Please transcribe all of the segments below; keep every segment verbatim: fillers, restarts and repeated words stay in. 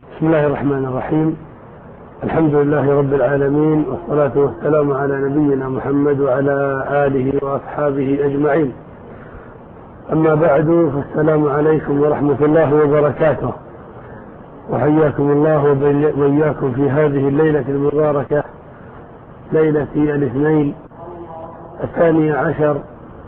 بسم الله الرحمن الرحيم. الحمد لله رب العالمين، والصلاة والسلام على نبينا محمد وعلى آله وأصحابه أجمعين. أما بعد، فالسلام عليكم ورحمة الله وبركاته، وحياكم الله وإياكم في هذه الليلة المباركة، ليلة الاثنين الثاني عشر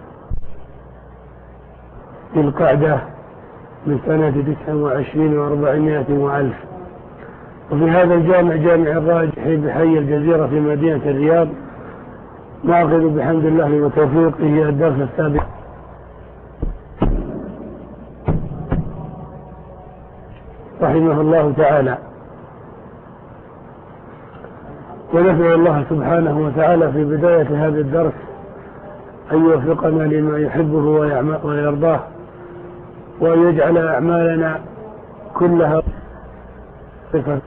في القعدة من سنة تسع وعشرين وأربعمائة وألف، وفي هذا الجامع جامع الراجح بحي الجزيرة في مدينة الرياض، ناخذ بحمد الله وتوفيقه الدرس السابق رحمه الله تعالى، وندعو الله سبحانه وتعالى في بداية هذا الدرس أن يوفقنا لما يحبه ويرضاه، وأن يجعل أعمالنا كلها صفة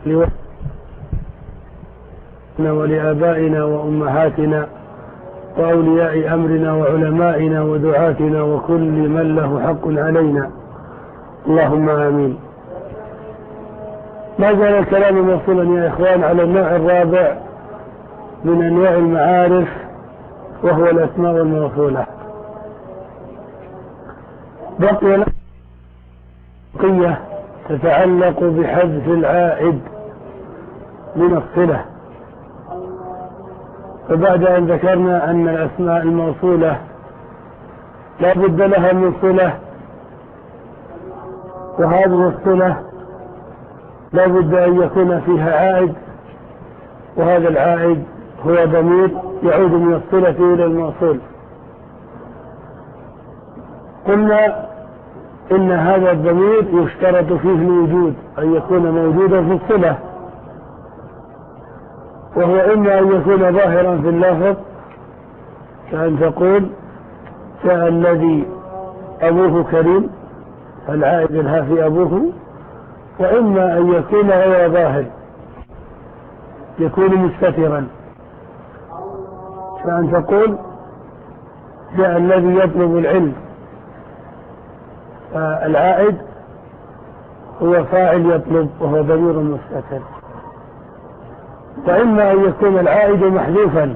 لنا ولآبائنا وأمهاتنا وأولياء أمرنا وعلمائنا ودعاتنا وكل من له حق علينا، اللهم آمين. ما زال الكلام موصولا يا إخوان على النوع الرابع من أنواع المعارف، وهو الأسماء الموصولة. بقي بقية تتعلق بحذف العائد من الصلة. فبعد أن ذكرنا أن الأسماء الموصولة لا بد لها من صلة، وهذه الصلة لا بد أن يكون فيها عائد، وهذا العائد هو ضمير يعود من الصلة إلى الموصول. قلنا إن هذا الضمير يشترط فيه الوجود، أن يكون موجودا في الصلة، وهو إما أن يكون ظاهرا في اللفظ، كأن تقول جاء الذي أبوه كريم، العائد الها في أبوه، وإما أن يكون غير ظاهر، يكون مستترا، كأن تقول جاء الذي يطلب العلم، العائد هو فاعل يطلب وهو ضمير مستتر. وإما أن يكون العائد محذوفا،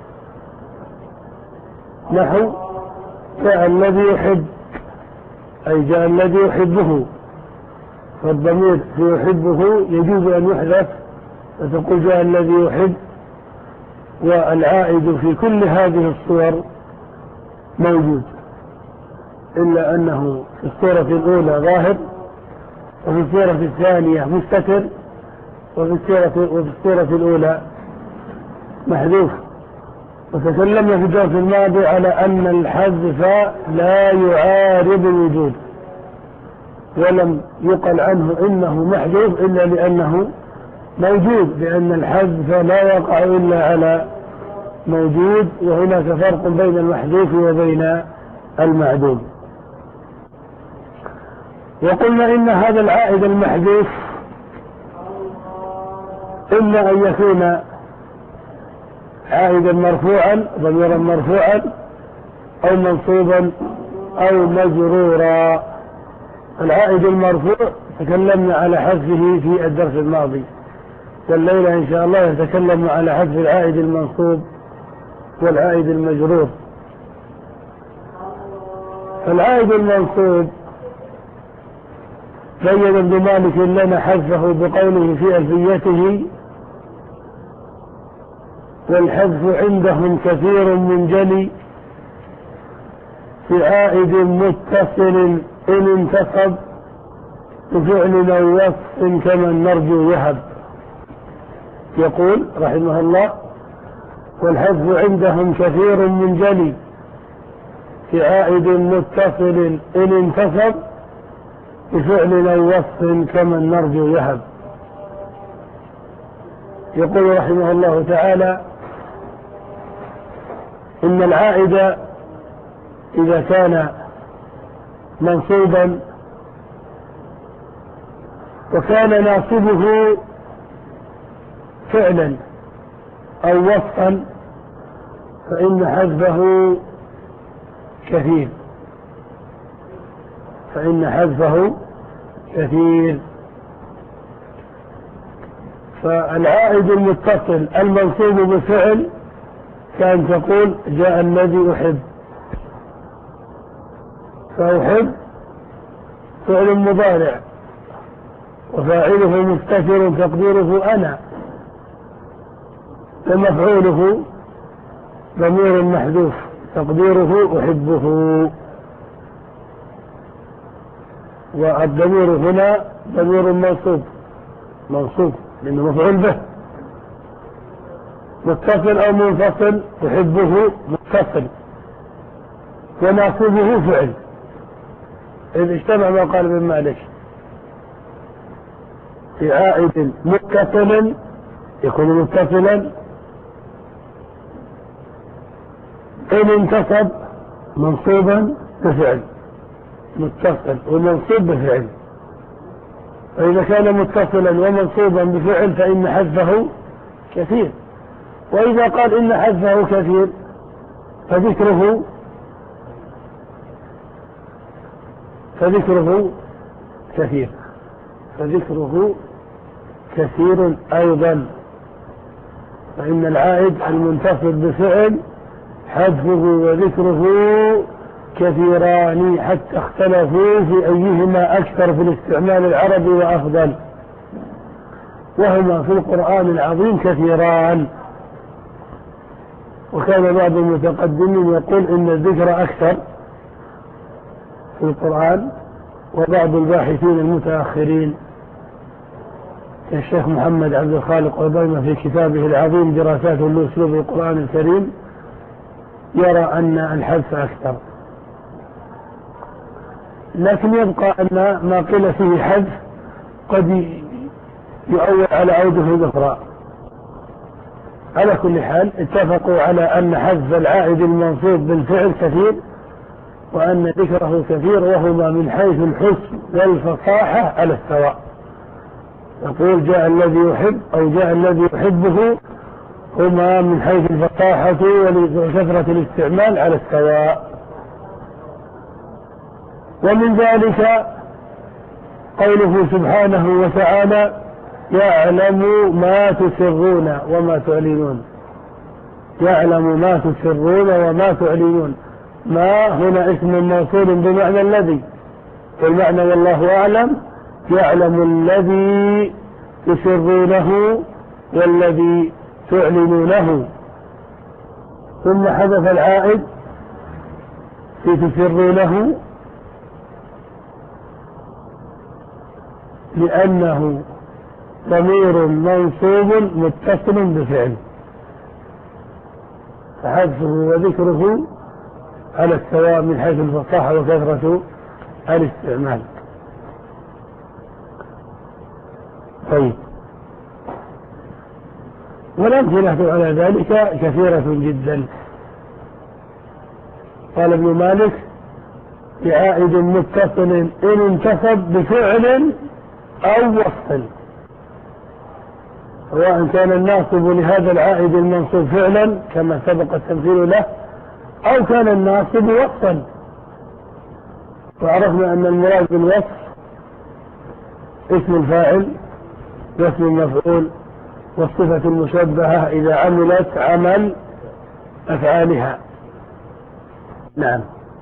نحو جاء الذي يحب، أي جاء الذي يحبه، فالضمير في يحبه يجوز أن يحذف، فتقول جاء الذي يحب، والعائد في كل هذه الصور موجود، إلا أنه في الصورة الأولى ظاهر، وفي الصورة الثانية مستتر، وفي الصورة, وفي الصورة الأولى محذوف. وتكلمنا في الدرس الماضي على أن الحذف لا يعارض الوجود، ولم يقل عنه إنه محذوف إلا لأنه موجود، لأن الحذف لا يقع إلا على موجود، وهناك فرق بين المحذوف وبين المعدوم. وقلنا إن هذا العائد المحذوف إما أن يكون عائدا مرفوعا، ضميرا مرفوعا، أو منصوبا أو مجرورا. العائد المرفوع تكلمنا على حذفه في الدرس الماضي، والليلة إن شاء الله يتكلم على حذف العائد المنصوب والعائد المجرور. العائد المنصوب بين ابن مالك لنا حذفه بقوله في ألفيته: والحذف عندهم كثير من جلي في عائد متصل إن انتصب بفعل أو وصف كما النرجو يهب. يقول رحمه الله: والحذف عندهم كثير من جلي في عائد متصل إن انتصب بفعل أو وصف كما النرجو يهب. يقول رحمه الله تعالى: إن العائد إذا كان منصوبا وكان ناصبه فعلا أو وصفا فإن حذفه كثير، فإن حذفه كثير. فالعائد المتصل المنصوب بفعل كان تقول جاء الذي أحب، فأحب فعل مضارع وفاعله مستتر تقديره أنا، ومفعوله ضمير محذوف تقديره أحبه، والضمير هنا ضمير منصوب منصوب لأنه مفعول به، متصل أو منفصل أحبه متصل وناصبه فعل، إذ اجتمع ما قال ابن مالك في عائد متصل يكون متصلا إن انتصب منصوبا بفعل، متصل ومنصوب بفعل، فإذا كان متصلا ومنصوبا بفعل فإن حذفه كثير، وإذا قال إن حذفه كثير فذكره فذكره كثير فذكره كثير أيضا، فإن العائد المنتصب بفعل حذفه وذكره كثيران حتى اختلفوا في أيهما أكثر في الاستعمال العربي وأفضل، وهما في القرآن العظيم كثيران. وكان بعض المتقدمين يقول إن الذكر أكثر في القرآن، وبعض الباحثين المتأخرين كالشيخ محمد عبد الخالق عبيمة في كتابه العظيم دراسات لأسلوب القرآن الكريم يرى أن الحذف أكثر، لكن يبقى أن ما قيل فيه حذف قد يؤول على أوجه أخرى. على كل حال اتفقوا على أن حذف العائد المنصوب بالفعل كثير، وأن ذكره كثير، وهما من حيث الحسن والفصاحة على السواء. يقول جاء الذي يحب أو جاء الذي يحبه هما من حيث الفصاحة وكثرة الاستعمال على السواء. ومن ذلك قوله سبحانه وتعالى يعلم ما تسرون وما تعلنون، يعلم ما تسرون وما تعلنون، ما هنا اسم موصول بمعنى الذي، والمعنى والله أعلم يعلم الذي تسرونه والذي تعلنونه، ثم حذف العائد في تسرونه لأنه ضمير منصوب متصل بفعل، فحذفه وذكره على السواء من حيث الفصاحة وكثرة الاستعمال. طيب، والأمثلة على ذلك كثيرة جدا. قال ابن مالك بعائد متصل إن انتصب بفعل أو وصل، سواء كان الناصب لهذا العائد المنصوب فعلا كما سبق التمثيل له، أو كان الناصب وصفا، وعرفنا أن المراد بالوصف اسم الفاعل واسم المفعول والصفة المشبهة إذا عملت عمل أفعالها. نعم.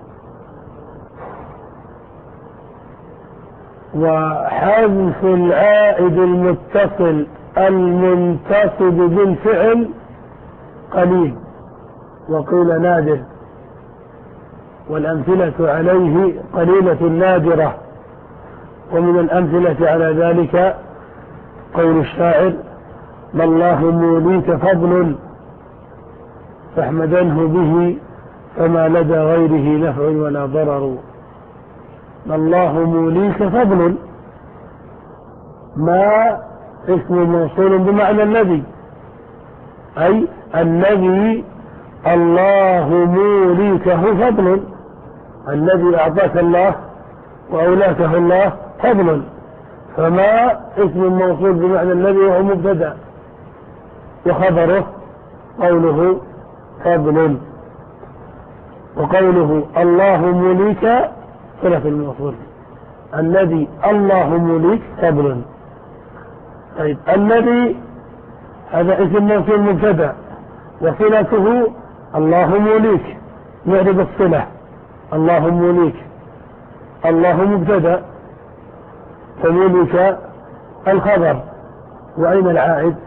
وحذف العائد المتصل المنتصب بالفعل قليل وقيل نادر، والأمثلة عليه قليلة نادرة. ومن الأمثلة على ذلك قول الشاعر ما الله موليك فضل فاحمدنه به فما لدى غيره نفع ولا ضرر. ما الله موليك فضل، ما اسم موصول بمعنى الذي، أي الذي الله موليكه فضل، الذي أعطاك الله وأولاكه الله فضل، فما اسم موصول بمعنى الذي وهو مبتدأ، وخبره قوله فضل، وقوله الله موليك صلة الموصول، الذي الله موليك فضل. طيب الذي هذا اسم منصوب مبتدا وصلته الله موليك، نعرف الصلة الله موليك، الله مبتدا فموليك الخبر، وأين العائد؟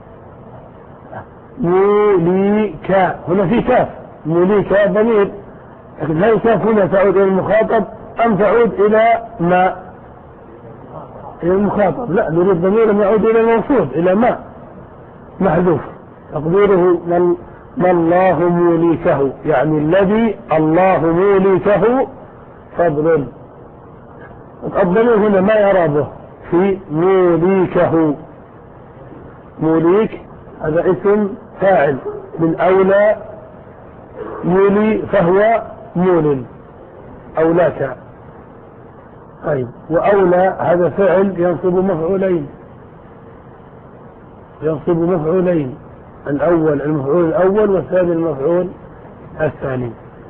موليك، هنا في كاف، موليك ضمير، لكن هل الكاف هنا تعود إلى المخاطب أم تعود إلى ما؟ إلى المخاطب. لا، نريد ضمير يعود إلى الموصول إلى ما محذوف تقديره من ما الله موليكه، يعني الذي الله موليكه فضل. الضمير هنا ما يرابه في موليكه، موليك هذا اسم فاعل من أولى مولي فهو مول أولاك. طيب وأولى هذا فعل ينصب مفعولين، ينصب مفعولين، الأول المفعول الأول والثاني المفعول الثاني.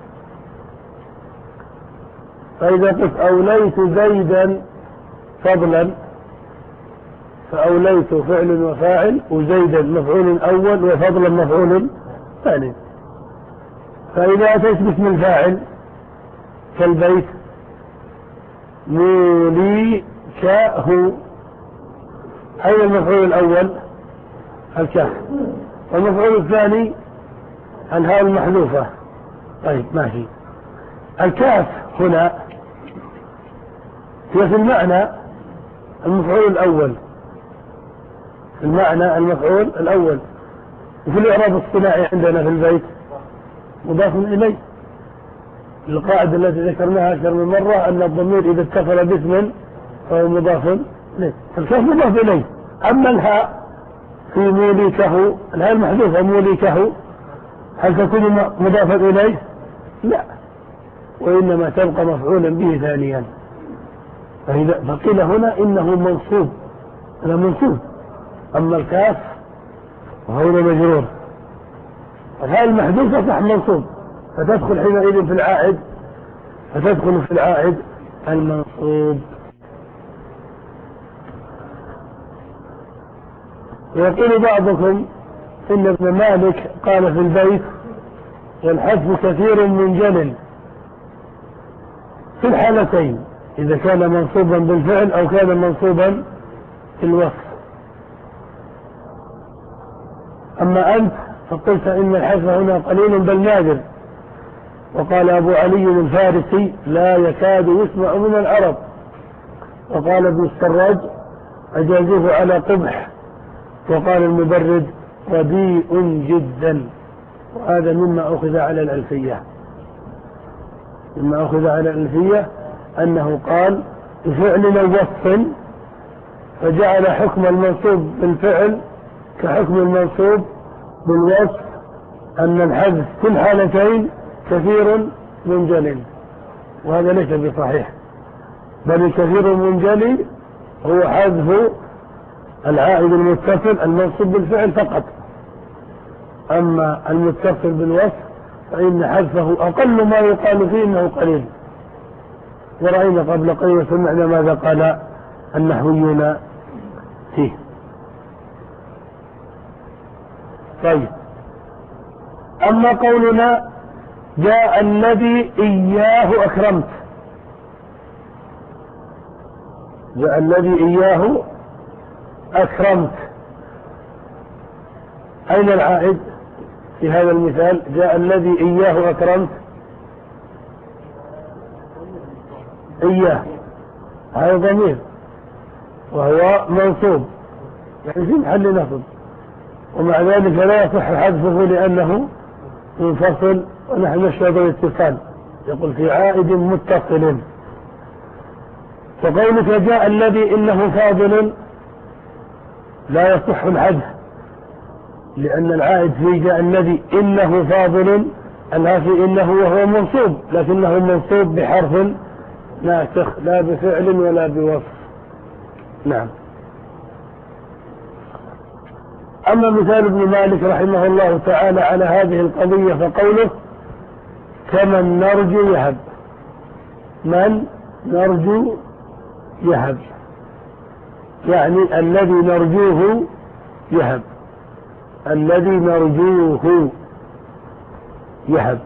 فإذا قلت أوليت زيدا فضلا فأوليت فعل وفاعل وزيدا مفعول أول وفضلا مفعول ثاني. فإذا أتيت باسم الفاعل كالبيت موليكه، أين المفعول الأول؟ الكاف، والمفعول الثاني الهاء المحذوفة. طيب ماشي. الكاف هنا هي في المعنى المفعول الأول، في المعنى المفعول الأول، وفي الإعراب الصناعي عندنا في البيت مضاف إليه. القاعدة التي ذكرناها أكثر من مرة أن الضمير إذا اتصل باسم فهو مضاف إليه، فالكاف مضاف إليه. أما الهاء في موليكه، الهاء المحذوفة موليكه، هل تكون مضافا إليه؟ لا، وإنما تبقى مفعولا به ثانيا. فقيل هنا إنه منصوب، هذا منصوب. أما الكاف وهو مجرور، الهاء المحذوفة صح منصوب، فتدخل حينئذ في العائد، فتدخل في العائد المنصوب. ويقول بعضكم إن ابن مالك قال في البيت والحذف كثير منجل في الحالتين، إذا كان منصوبا بالفعل أو كان منصوبا في الوصف. أما أنت فقلت إن الحذف هنا قليل بل نادر، وقال أبو علي الفارسي لا يكاد يسمع من العرب، وقال ابن السراج أجازوه على قبح، وقال المبرد رديء جدا. وهذا مما أخذ على الألفية، مما أخذ على الألفية أنه قال بفعل أو وصف، فجعل حكم المنصوب بالفعل كحكم المنصوب بالوصف، أن الحذف في الحالتين كثير منجل، وهذا ليس بصحيح، بل الكثير منجلي هو حذف العائد المتصل المنصوب بالفعل فقط. أما المتصل بالوصف فإن حذفه أقل ما يقال فيه إنه قليل، ورأينا قبل قليل وسمعنا ماذا قال النحويون فيه. طيب، أما قولنا جاء الذي إياه أكرمت، جاء الذي إياه أكرمت، أين العائد في هذا المثال؟ جاء الذي إياه أكرمت، إياه هذا ضمير وهو منصوب، يعني في محل نصب، ومع ذلك لا يصح حذفه لأنه منفصل، ونحن نشهد الاتصال، يقول في عائد متصل. فقولك جاء الذي إنه فاضل لا يصح الحذف، لأن العائد في جاء الذي إنه فاضل الهافي إنه وهو منصوب، لكنه منصوب بحرف ناسخ لا بفعل ولا بوصف. نعم. أما مثال ابن مالك رحمه الله تعالى على هذه القضية فقوله كمن نرجو يهب، من نرجو يهب، يعني الذي نرجوه يهب، الذي نرجوه يهب،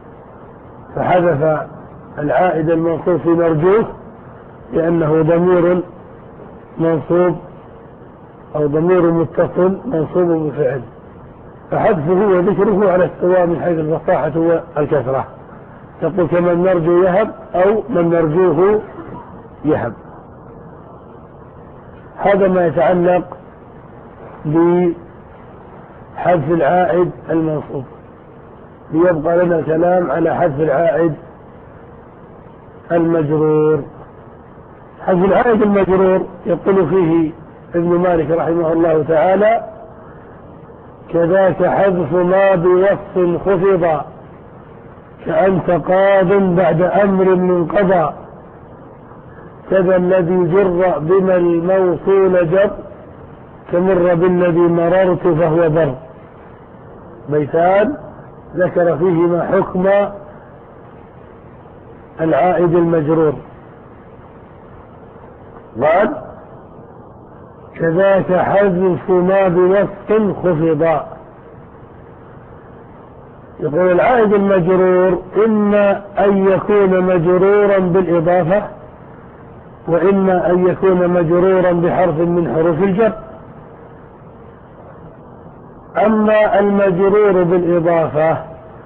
فحذف العائد المنصوب في نرجوه لأنه ضمير منصوب أو ضمير متصل منصوب بفعل، فحذفه وذكره على السواء من حيث الفصاحة والكثرة، تقول كمن نرجو يهب أو من نرجوه يهب. هذا ما يتعلق بحذف العائد المنصوب. ليبقى لنا كلام على حذف العائد المجرور. حذف العائد المجرور يقول فيه ابن مالك رحمه الله تعالى: كذاك حذف ما بوصف خفض كأنت قاض بعد أمر من قضى، كذا الذي جر بما الموصول جر كمر بالذي مررت فهو بر. بيتان ذكر فيهما حكم العائد المجرور. قال: كذاك حذف ما بوصف خفض. يقول العائد المجرور إما أن يكون مجرورا بالإضافة، وإما أن يكون مجرورا بحرف من حروف الجر. أما المجرور بالإضافة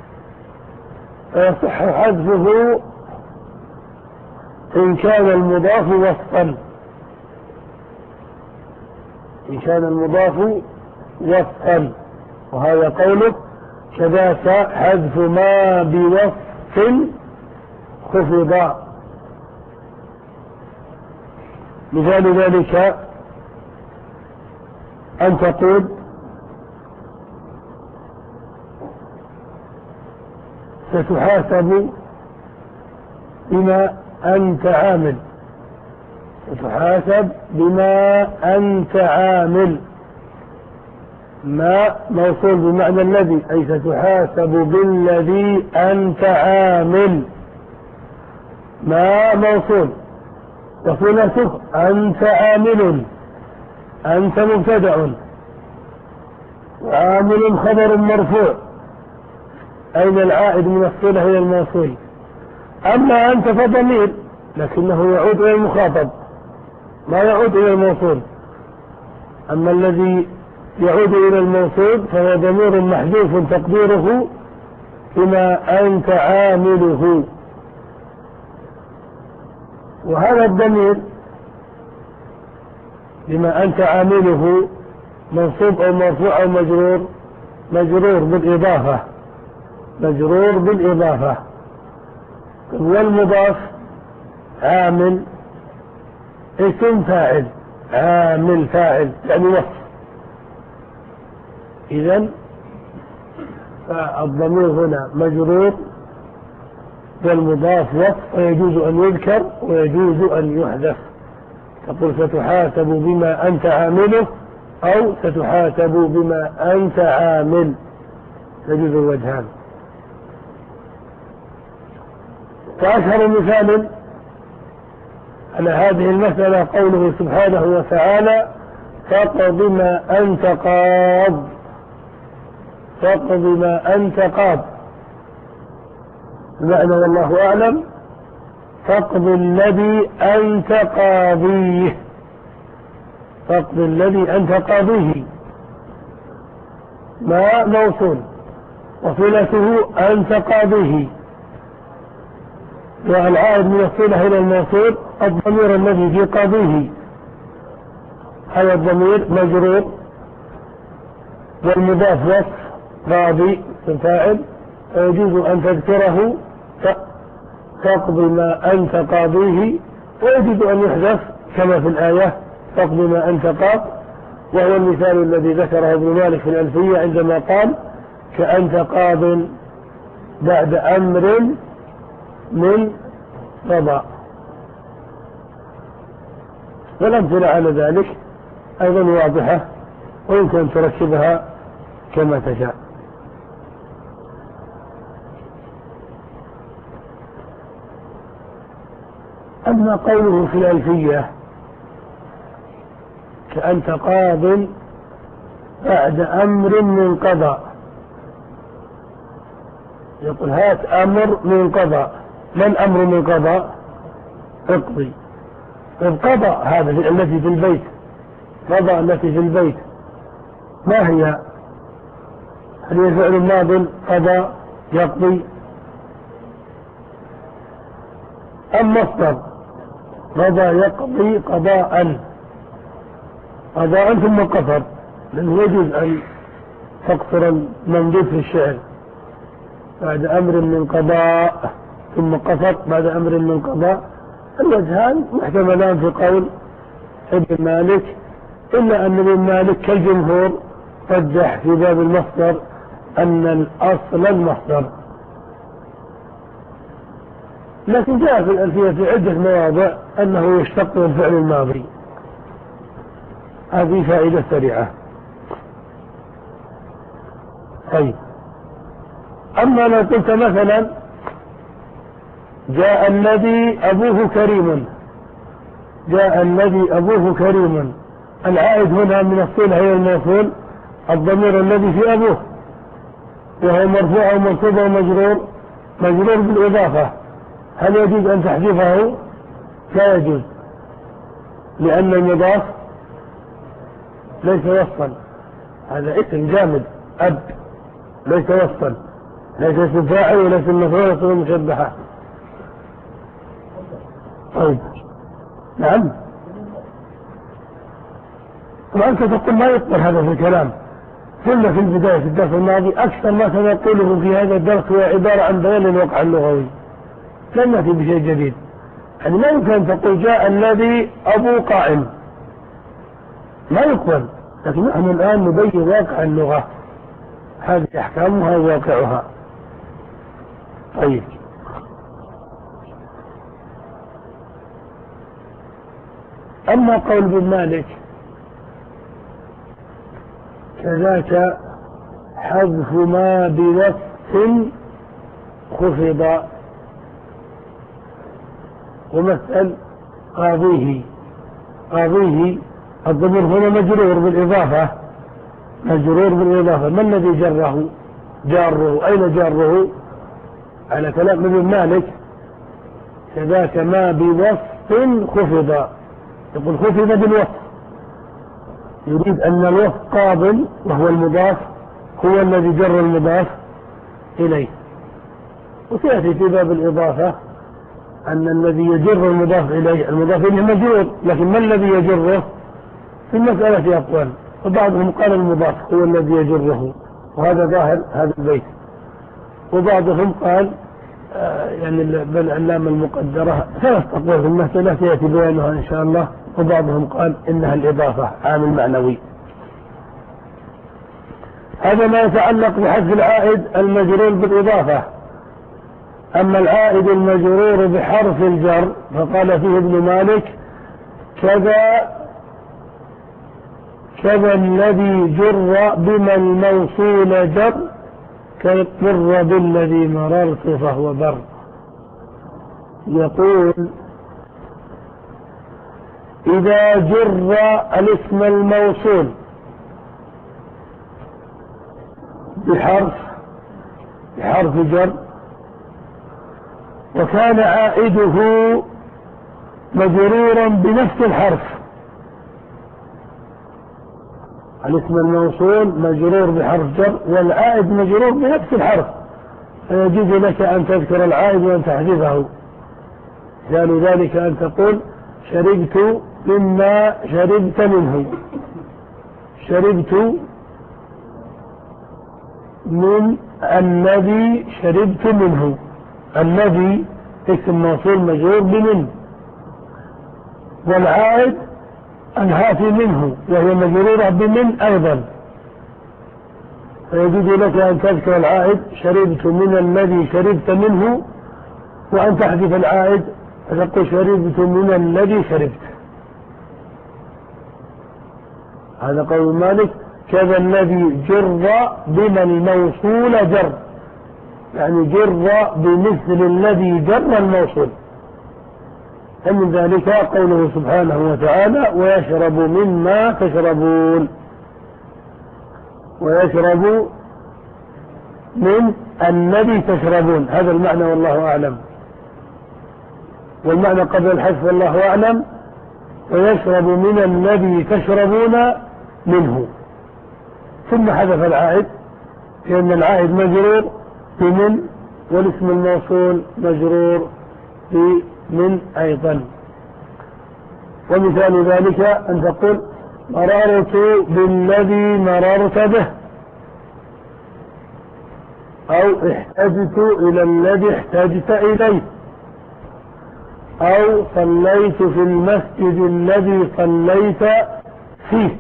فيصح حذفه إن كان المضاف وصفا، إن كان المضاف وصفا، وهذا قوله: كذاك حذف ما بوصف خفض. مثال ذلك أن تقول: ستحاسب بما أنت عامل، ستحاسب بما أنت عامل. ما موصول بمعنى الذي، أي ستحاسب بالذي أنت عامل. ما موصول، وصلته أنت عامل، أنت مبتدأ، وعامل خبر مرفوع. أين العائد من الصلة إلى الموصول؟ أما أنت فضمير، لكنه يعود إلى المخاطب، ما يعود إلى الموصول. أما الذي يعود إلى الموصول فهو ضمير محذوف تقديره بما أنت عامله. وهذا الضمير بما أنت عامله منصوب أو مرفوع أو مجرور، مجرور بالإضافة، مجرور بالإضافة. والمضاف عامل اسم فاعل، عامل فاعل يعني وصف. إذن فالضمير هنا مجرور والمضاف وصف، ويجوز أن يذكر ويجوز أن يحذف. تقول: ستحاسب بما أنت عامله، أو ستحاسب بما أنت عامل، يجوز الوجهان. فأشهر مثال على هذه المسألة قوله سبحانه وتعالى: فاقض ما أنت قاض، فاقض ما أنت قاض. المعنى والله أعلم: فاقض الذي أنت قاضيه، فاقض الذي أنت قاضيه. ما موصول، وصلته أنت قاضيه، والعائد من الصلة إلى الموصول الضمير الذي في قاضيه. هذا الضمير مجرور، والمضاف وصف قاضي الفاعل، ويجوز أن تذكره تقضي ما أنت قاضيه، ويجوز أن يحذف كما في الآية: تقضي ما أنت قاض. وهو المثال الذي ذكره ابن مالك في الألفية عندما قال: كأنت قاض بعد أمر من قضاء. والأمثلة على ذلك أيضا واضحة، ويمكن أن تركبها كما تشاء. أما قوله في الألفية: كأنت قاض بعد أمر من قضاء، يقول هات أمر من قضاء. ما الأمر من قضاء؟ اقضي. القضاء هذا التي في البيت، قضاء التي في البيت ما هي؟ هل هي فعل ماض قضاء يقضي، أم مصدر قضى يقضي قضاء، قضاء ثم قصر، لأنه يجوز أن تقصر الممدود في الشعر بعد أمر من قضاء ثم قصر بعد أمر من قضاء. الوجهان محتملان في قول ابن مالك، إلا أن ابن مالك كالجمهور رجح في باب المصدر أن الأصل المصدر، لكن جاء في الألفية في عدة مواضع أنه يشتق من الفعل الماضي. هذه فائدة سريعة. طيب، أما لو قلت مثلا جاء الذي أبوه كريم، جاء الذي أبوه كريم، العائد هنا من الصلة هي الموصول الضمير الذي في أبوه، وهو مرفوع ومنصوب ومجرور، مجرور بالإضافة. هل يجوز أن تحذفه؟ لا يجوز، لأن المضاف ليس وصفا، هذا اسم جامد أب ليس وصفا، ليس اسم فاعل ولا اسم مفعول ولا اسم مشبهة. طيب، نعم. وأنت تقول ما يقبل هذا في الكلام. قلنا في البداية في الدرس الماضي أكثر ما سنقوله في هذا الدرس هو عبارة عن بيان الواقع اللغوي، لن نأتي بشيء جديد. يعني ما يمكن أن تقول جاء الذي أبو قائم، ما يقبل، لكن نحن الآن نبين واقع اللغة، هذه أحكامها وواقعها. طيب، أما قول ابن مالك كذاك حذف ما بوصف خفض، ومسأل قاضيه، قاضيه الضمير هنا مجرور بالإضافة، مجرور بالإضافة. ما الذي جره؟ جاره. أين جاره؟ على كلام ابن مالك كذاك ما بوصف خفض، يقول خفض بالوصف، يريد أن الوصف قابل وهو المضاف هو الذي جر المضاف إليه. وسيأتي في باب الإضافة أن الذي يجر المضاف إليه المضاف إليه مجرور، لكن ما الذي يجره؟ في المسألة أقوال، وبعضهم قال المضاف هو الذي يجره، وهذا ظاهر هذا البيت، وبعضهم قال آه يعني بالعلامة المقدرة ثلاث أقوال في المسألة سيأتي بيانها إن شاء الله، وبعضهم قال إنها الإضافة عامل معنوي. هذا ما يتعلق بحذف العائد المجرور بالإضافة. أما العائد المجرور بحرف الجر فقال فيه ابن مالك كذا كذا الذي جر بما الموصول جر كمر بالذي مررت فهو بر. يقول إذا جر الاسم الموصول بحرف بحرف جر وكان عائده مجرورا بنفس الحرف، الاسم الموصول مجرور بحرف جر والعائد مجرور بنفس الحرف، فيجوز لك أن تذكر العائد وأن تحذفه. مثال ذلك أن تقول شربت مما شربت منه، شربت من الذي شربت منه، الذي اسم موصول مجرور بمن، والعائد الهاتي منه وهي مجرورة بمن أيضا، فيجوز لك أن تذكر العائد شربت من الذي شربت منه وأن تحذف العائد فتقول شربت من الذي شربت. هذا قول مالك كذا الذي جر بما الموصول جر، يعني جر بمثل الذي جر الموصول. ومن ذلك قوله سبحانه وتعالى ويشرب مما تشربون، ويشرب من الذي تشربون، هذا المعنى والله أعلم. والمعنى قبل الحذف والله أعلم ويشرب من الذي تشربون منه، ثم حذف العائد لأن العائد مجرور بمن والاسم الموصول مجرور بمن أيضا. ومثال ذلك أن تقول مررت بالذي مررت به، أو احتجت إلى الذي احتجت إليه، أو صليت في المسجد الذي صليت فيه.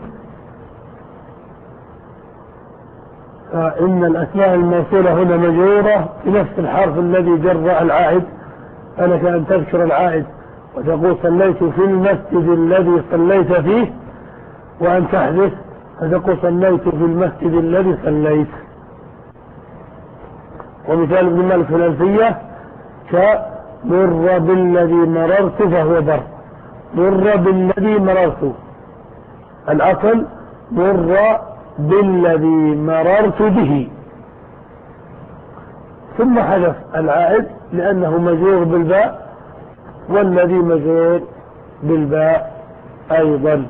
فإن الأسماء الموصولة هنا مجرورة بنفس الحرف الذي جر العائد، فلك أن تذكر العائد وتقول صليت في المسجد الذي صليت فيه، وأن تحذف فتقول صليت في المسجد الذي صليت. ومثال ابن مالك في الألفية كمر بالذي مررت فهو بر، مر بالذي مررت، الأصل مر بالذي مررت به، ثم حذف العائد لأنه مجرور بالباء والذي مجرور بالباء أيضا.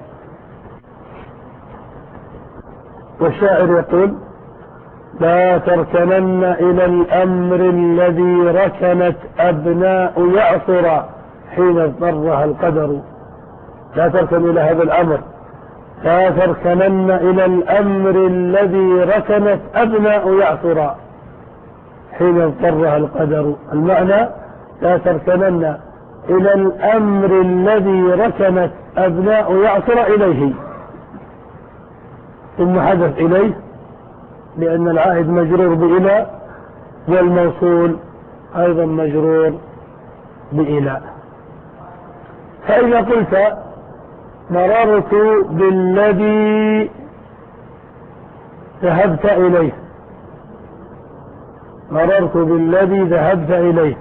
والشاعر يقول لا تركنن إلى الأمر الذي ركنت أبناء يعصر حين اضطرها القدر. لا تركن إلى هذا الأمر، لا تركنن إلى الأمر الذي ركنت أبناء يعصر حين اضطرها القدر. المعنى لا تركنن إلى الأمر الذي ركنت أبناء يعصر إليه، ثم حدث إليه لأن العائد مجرور بإلى والموصول أيضا مجرور بإلى. فإذا قلت مررت بالذي ذهبت إليه، مررت بالذي ذهبت إليه،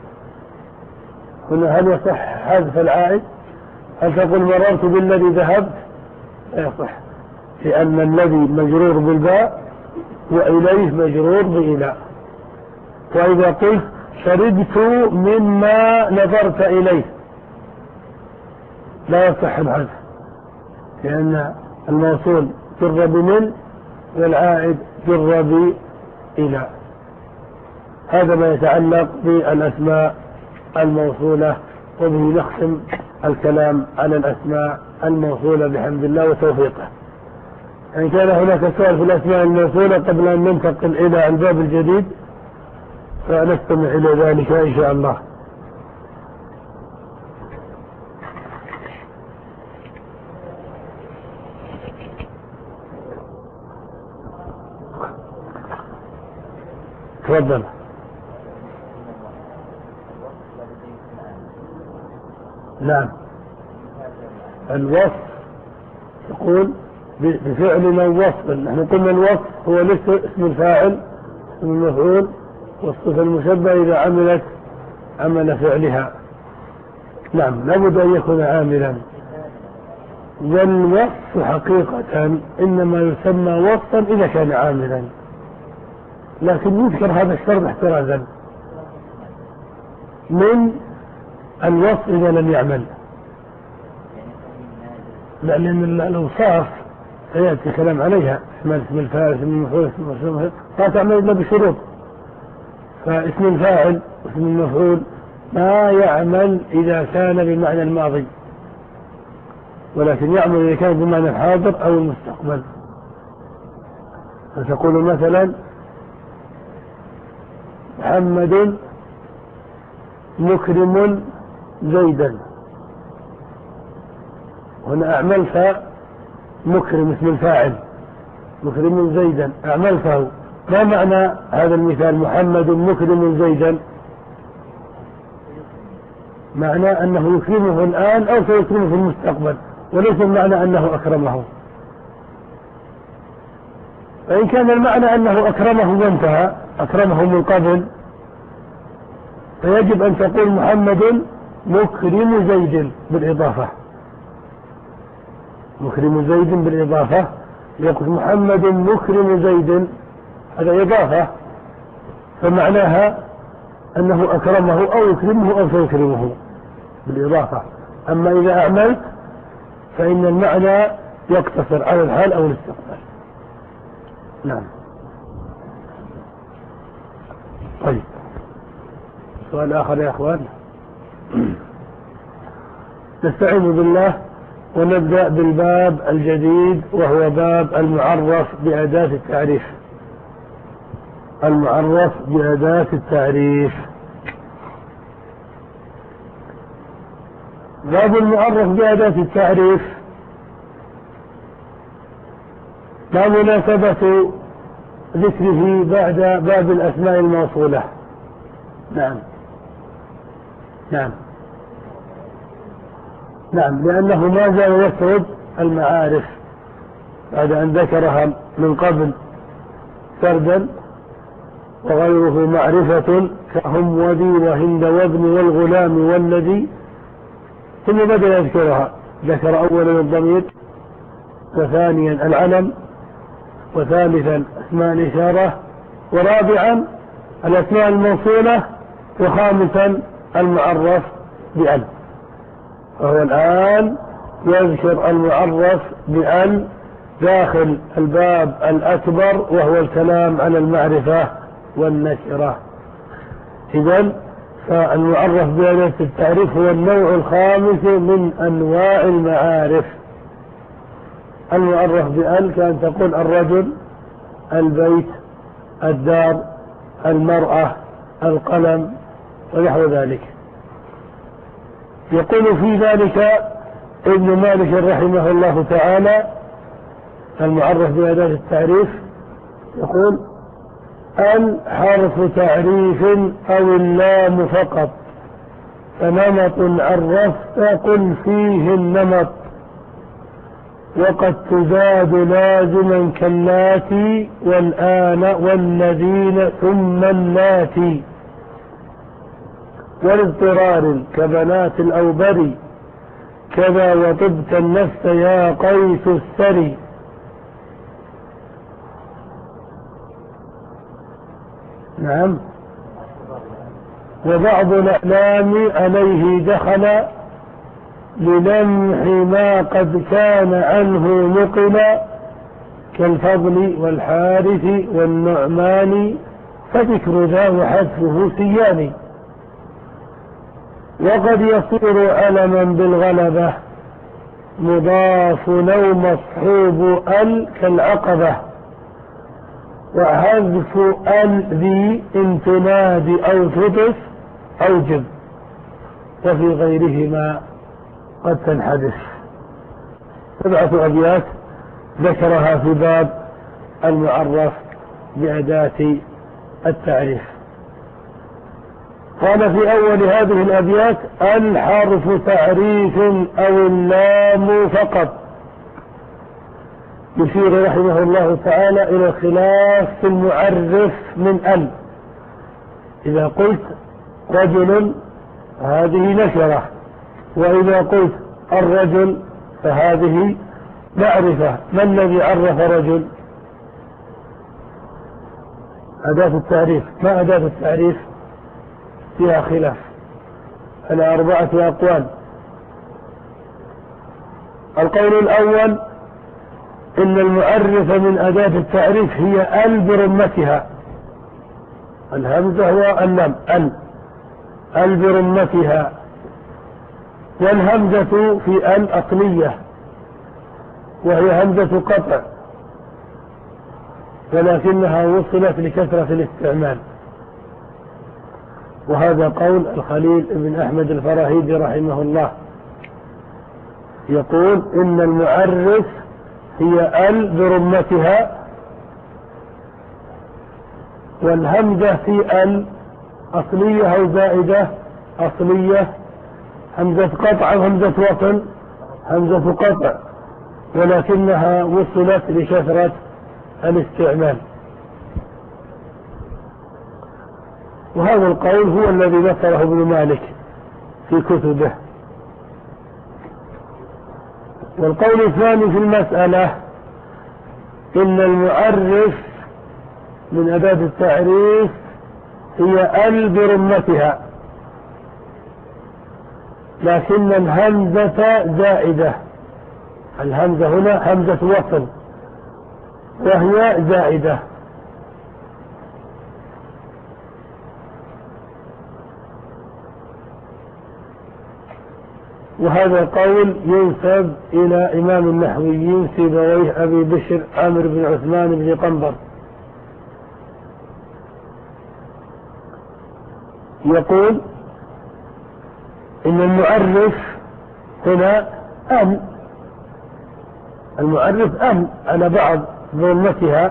هنا هل يصح حذف العائد؟ هل تقول مررت بالذي ذهبت؟ لا يصح، لأن الذي مجرور بالباء وإليه مجرور بإلى. وإذا قلت شربت مما نظرت إليه لا يصح الحذف، لأن الموصول جر بمن والعائد جر بإلى. هذا ما يتعلق بالأسماء الموصولة، وبه نختم الكلام على الأسماء الموصولة بحمد الله وتوفيقه. إن كان هناك سؤال في الأسماء الموصولة قبل أن ننتقل إلى الباب الجديد فنستمع إلى ذلك إن شاء الله. تفضل. نعم، الوصف يقول بفعل أو وصف. نحن قلنا الوصف هو ليس اسم الفاعل، اسم المفعول، والصفة المشبهة إذا عملت عمل فعلها. نعم، لابد أن يكون عاملا. والوصف حقيقة إنما يسمى وصفا إذا كان عاملا، لكن يذكر هذا الشرط احترازا من الوصف إذا لم يعمل، لأن الأوصاف سيأتي كلام عليها، اسم الفاعل، اسم المفعول، اسم المفعول لا تعمل إلا بشروط. فاسم الفاعل واسم المفعول ما يعمل إذا كان بمعنى الماضي، ولكن يعمل إذا كان بمعنى الحاضر أو المستقبل. فتقول مثلا محمد مكرم زيدا، هنا أعملت مكرم اسم الفاعل، مكرم زيدا أعملته. ما معنى هذا المثال محمد مكرم زيدا؟ معنى أنه يكرمه الآن أو سيكرمه في المستقبل، وليس المعنى أنه أكرمه. فإن كان المعنى أنه أكرمه وانتهى، أكرمه من قبل، فيجب أن تقول محمد مكرم زيد بالإضافة، مكرم زيد بالإضافة، يقول محمد مكرم زيد، هذا إضافة، فمعناها أنه أكرمه أو يكرمه أو سيكرمه بالإضافة. أما إذا أعملت فإن المعنى يقتصر على الحال أو الاستقبال. نعم. طيب، سؤال آخر يا أخوان. نستعين بالله ونبدأ بالباب الجديد، وهو باب المعرف بأداة التعريف. المعرف بأداة التعريف. باب المعرف بأداة التعريف ما مناسبة ذكره بعد باب الأسماء الموصولة؟ نعم نعم نعم لأنه ما زال يسرد المعارف بعد أن ذكرها من قبل سردا، وغيره معرفة كهم وذي وهند وابن والغلام والذي، ثم بدأ يذكرها. ذكر أولا الضمير، وثانيا العلم، وثالثا اسماء الإشارة، ورابعا الأسماء الموصولة، وخامسا المعرف بأل. وهو الآن يذكر المعرف بأل داخل الباب الأكبر، وهو الكلام على المعرفة والنكرة. إذن فالمعرف بأداة التعريف هو النوع الخامس من أنواع المعارف. المعرف بأل كان تقول الرجل، البيت، الدار، المرأة، القلم، ونحو ذلك. يقول في ذلك ابن مالك رحمه الله تعالى المعرف بأداة التعريف، يقول ال حرف تعريف أو اللام فقط، فنمط عرفت قل فيه النمط، وقد تزاد لازما كاللاتي والآن والذين ثم اللاتي، والاضطرار كبنات الأوبري، كذا وطبت النفس يا قيس السري. نعم. وبعض الأعلام عليه دخل للمح ما قد كان عنه نقل، كالفضل والحارث والنعمان، فذكر ذا وحذفه سيان. وقد يصير علما بالغلبة، مضاف لو مصحوب ال كالعقبة، وحذف ال ذي إن تنادي أو تضف أوجب، وفي غيرهما قد تنحدث. سبعة أبيات ذكرها في باب المعرف بأداة التعريف. قال في أول هذه الأبيات الحرف تعريف أو اللام فقط، يشير رحمه الله تعالى إلى الخلاف في المعرف من ال. إذا قلت رجل هذه نكرة، وإذا قلت الرجل فهذه معرفة. ما الذي عرف رجل؟ أداة التعريف. ما أداة التعريف؟ فيها خلاف على أربعة أقوال. القول الأول إن المعرف من أداة التعريف هي ال برمتها، الهمزة واللام، ال ال برمتها، والهمزة في ال أصلية، وهي همزة قطع، ولكنها وصلت لكثرة الاستعمال. وهذا قول الخليل بن أحمد الفراهيدي رحمه الله، يقول إن المعرف هي ال برمتها، والهمزة في ال أصلية أو زائدة، أصلية، همزة قطع أو همزة وصل، همزة قطع، ولكنها وصلت لكثرة الاستعمال. وهذا القول هو الذي ذكره ابن مالك في كتبه. والقول الثاني في المسألة إن المعرف من أداة التعريف هي ال برمتها، لكن الهمزة زائدة. الهمزة هنا همزة وصل وهي زائدة. وهذا قول ينسب إلى إمام النحويين سيبويه أبي بشر عامر بن عثمان بن قنبر، يقول إن المعرف هنا أن، المعرف أن على بعض ظلمتها،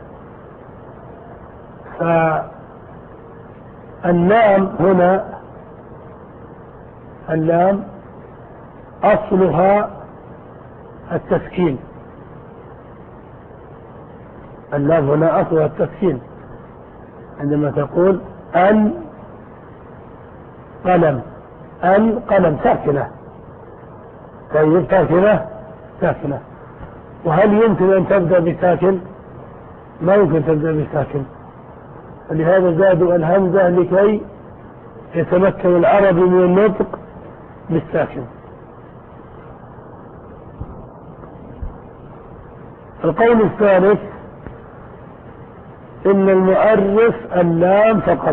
فاللام هنا اللام أصلها التسكين. اللام هنا أصلها التسكين عندما تقول أن قلم، أن قلم ساكنة. طيب ساكنة ساكنة، وهل يمكن أن تبدأ بساكن؟ ما يمكن تبدأ بساكن، لهذا زادوا الهمزة لكي يتمكن العربي من النطق بالساكن. القول الثالث إن المعرف اللام فقط،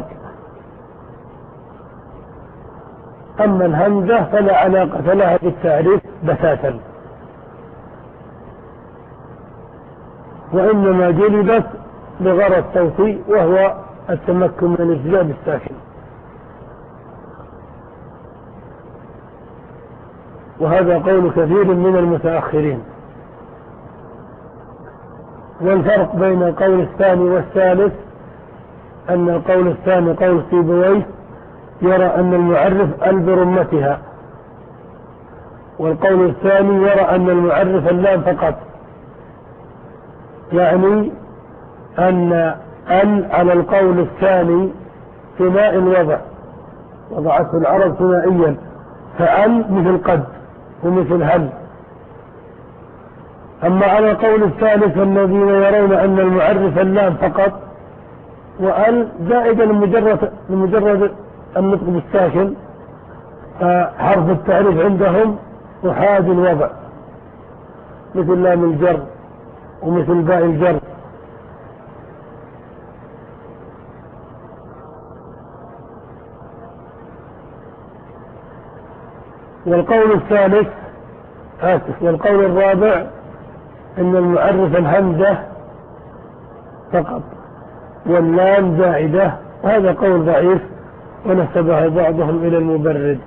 أما الهمزة فلا علاقة لها بالتعريف بتاتا، وإنما جلبت بغرض صوتي وهو التمكن من الإجزاء بالساكن. وهذا قول كثير من المتأخرين. والفرق بين القول الثاني والثالث أن القول الثاني قول سيبويه يرى أن المعرف ال برمتها، والقول الثاني يرى أن المعرف اللام فقط، يعني أن ال على القول الثاني ثناء الوضع، وضعته العرب ثنائيا، فأل مثل قد ومثل هل. أما على القول الثالث الذين يرون أن المعرف اللام فقط وأل زائدة لمجرد لمجرد النطق بالساكن، حرف التعريف عندهم أحاد الوضع مثل لام الجر ومثل باء الجر. والقول الثالث آسف والقول الرابع إن المعرف الهمزة فقط واللام زائدة، وهذا قول ضعيف ونسبه بعضهم إلى المبرد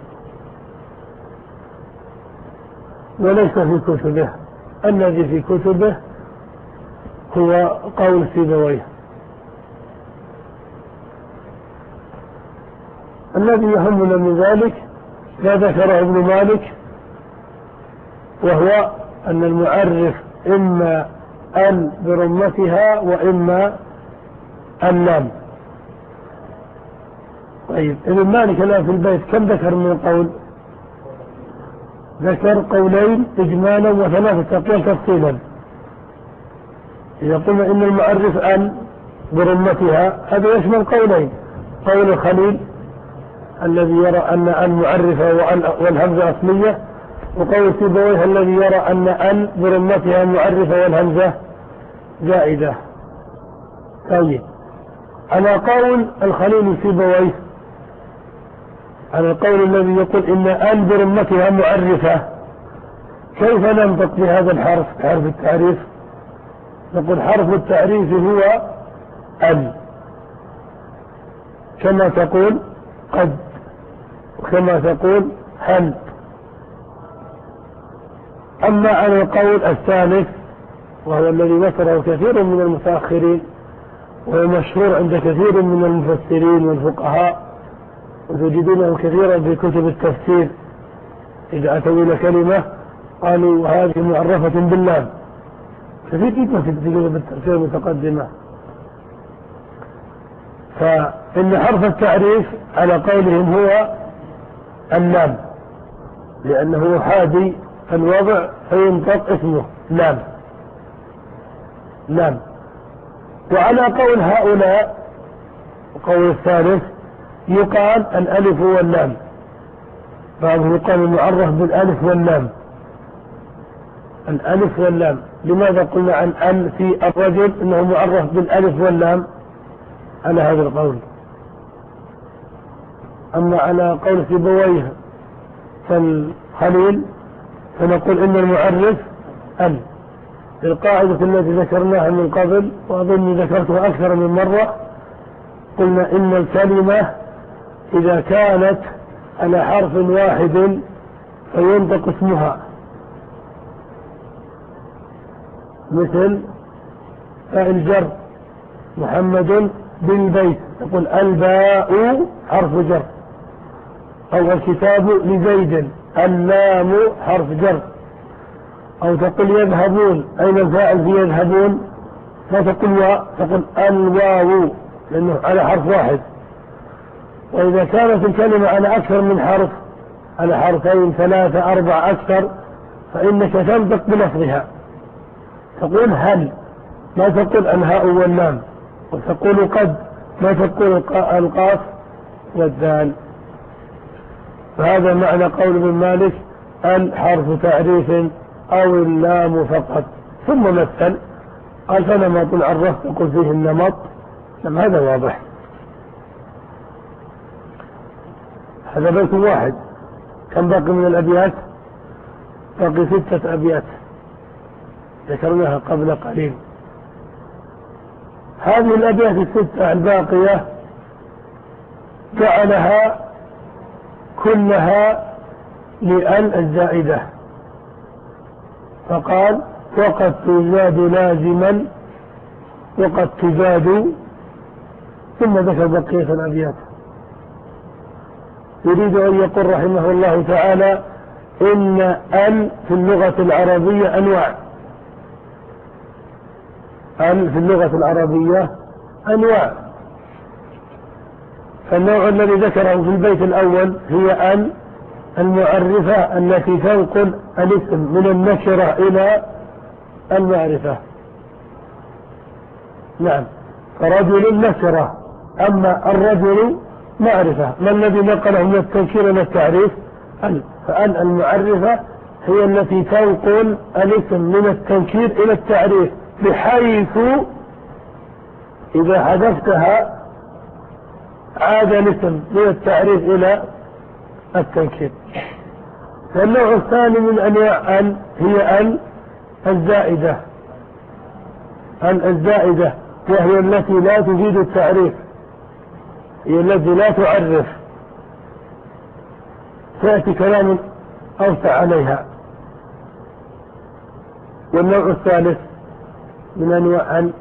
وليس في كتبه. الذي في كتبه هو قول سيبويه. الذي يهمنا من ذلك ما ذكره ابن مالك، وهو أن المعرف إما ال برمتها وإما اللام. طيب ابن مالك الآن في البيت كم ذكر من القول؟ ذكر قولين إجمالا وثلاثة أقوال تفصيلا. إذا قلنا إن المعرف ال برمتها هذا يشمل قولين، قول الخليل الذي يرى أن ال معرفة والهمزة أصلية، وقول سيبويه الذي يرى أن ال برمتها معرفة والهمزة زائدة. طيب على قول الخليل سيبويه، على القول الذي يقول إن ال برمتها معرفة، كيف ننطق بهذا الحرف حرف التعريف؟ نقول حرف التعريف هو ال، كما تقول قد وكما تقول هل. أما على القول الثالث وهو الذي ذكره كثير من المتأخرين وهو مشهور عند كثير من المفسرين والفقهاء، وتجدونه كثيرا في كتب التفسير، إذا أتوا إلى كلمة قالوا هذه معرفة باللام، كثير جدا في كتب التفسير المتقدمة. فإن حرف التعريف على قولهم هو اللام، لأنه يحاذي الوضع فينطق اسمه لام لام. وعلى قول هؤلاء وقول الثالث يقال الألف واللام، بعضهم يقال المعرف بالألف واللام، الألف واللام. لماذا قلنا عن أن في الرجل أنه معرف بالألف واللام على هذا القول؟ أما على قول سيبويه فالخليل فنقول إن المعرف أن. القاعدة التي ذكرناها من قبل وأظن ذكرتها أكثر من مرة، قلنا إن الكلمة إذا كانت على حرف واحد فينطق اسمها، مثل فاعل جر محمد بالبيت تقول الباء حرف جر، أو الكتاب لزيد اللام حرف جر، أو تقول يذهبون أين الفاعل في يذهبون؟ لا تقول واو، تقول الواو لأنه على حرف واحد. وإذا كانت الكلمة على أكثر من حرف، على حرفين ثلاثة أربعة أكثر، فإنك تنطق بلفظها، تقول هل، ما تقول الهاء واللام، وتقول قد، ما تقول القاف والدال. فهذا معنى قول ابن مالك الحرف تعريف أو اللام فقط. ثم مثل قال فنمط عرفت تقول فيه النمط، لم هذا واضح. هذا بيت واحد، كم باقي من الأبيات؟ باقي ستة أبيات ذكرناها قبل قليل. هذه الأبيات الستة الباقية جعلها كلها لأن الزائدة، فقال وقد تزاد لازما وقد تزاد، ثم ذكر بقية الأبيات. يريد أن يقول رحمه الله تعالى إن أن في اللغة العربية أنواع، أن في اللغة العربية أنواع. فالنوع الذي ذكره في البيت الأول هي أن المعرفة التي تنقل الاسم من النكرة إلى المعرفة. نعم، فرجل نكرة، أما الرجل معرفة. ما الذي نقله من التنكير إلى التعريف؟ أن. فأن المعرفة هي التي تنقل الاسم من التنكير إلى التعريف، بحيث إذا حذفتها عاد الاسم من التعريف إلى التنكير. والنوع الثاني من أنواع أن هي أن الزائدة، أن الزائدة، وهي التي لا تفيد التعريف، هي التي لا تعرف، سيأتي كلام أوسع عليها. والنوع الثالث من أنواع أن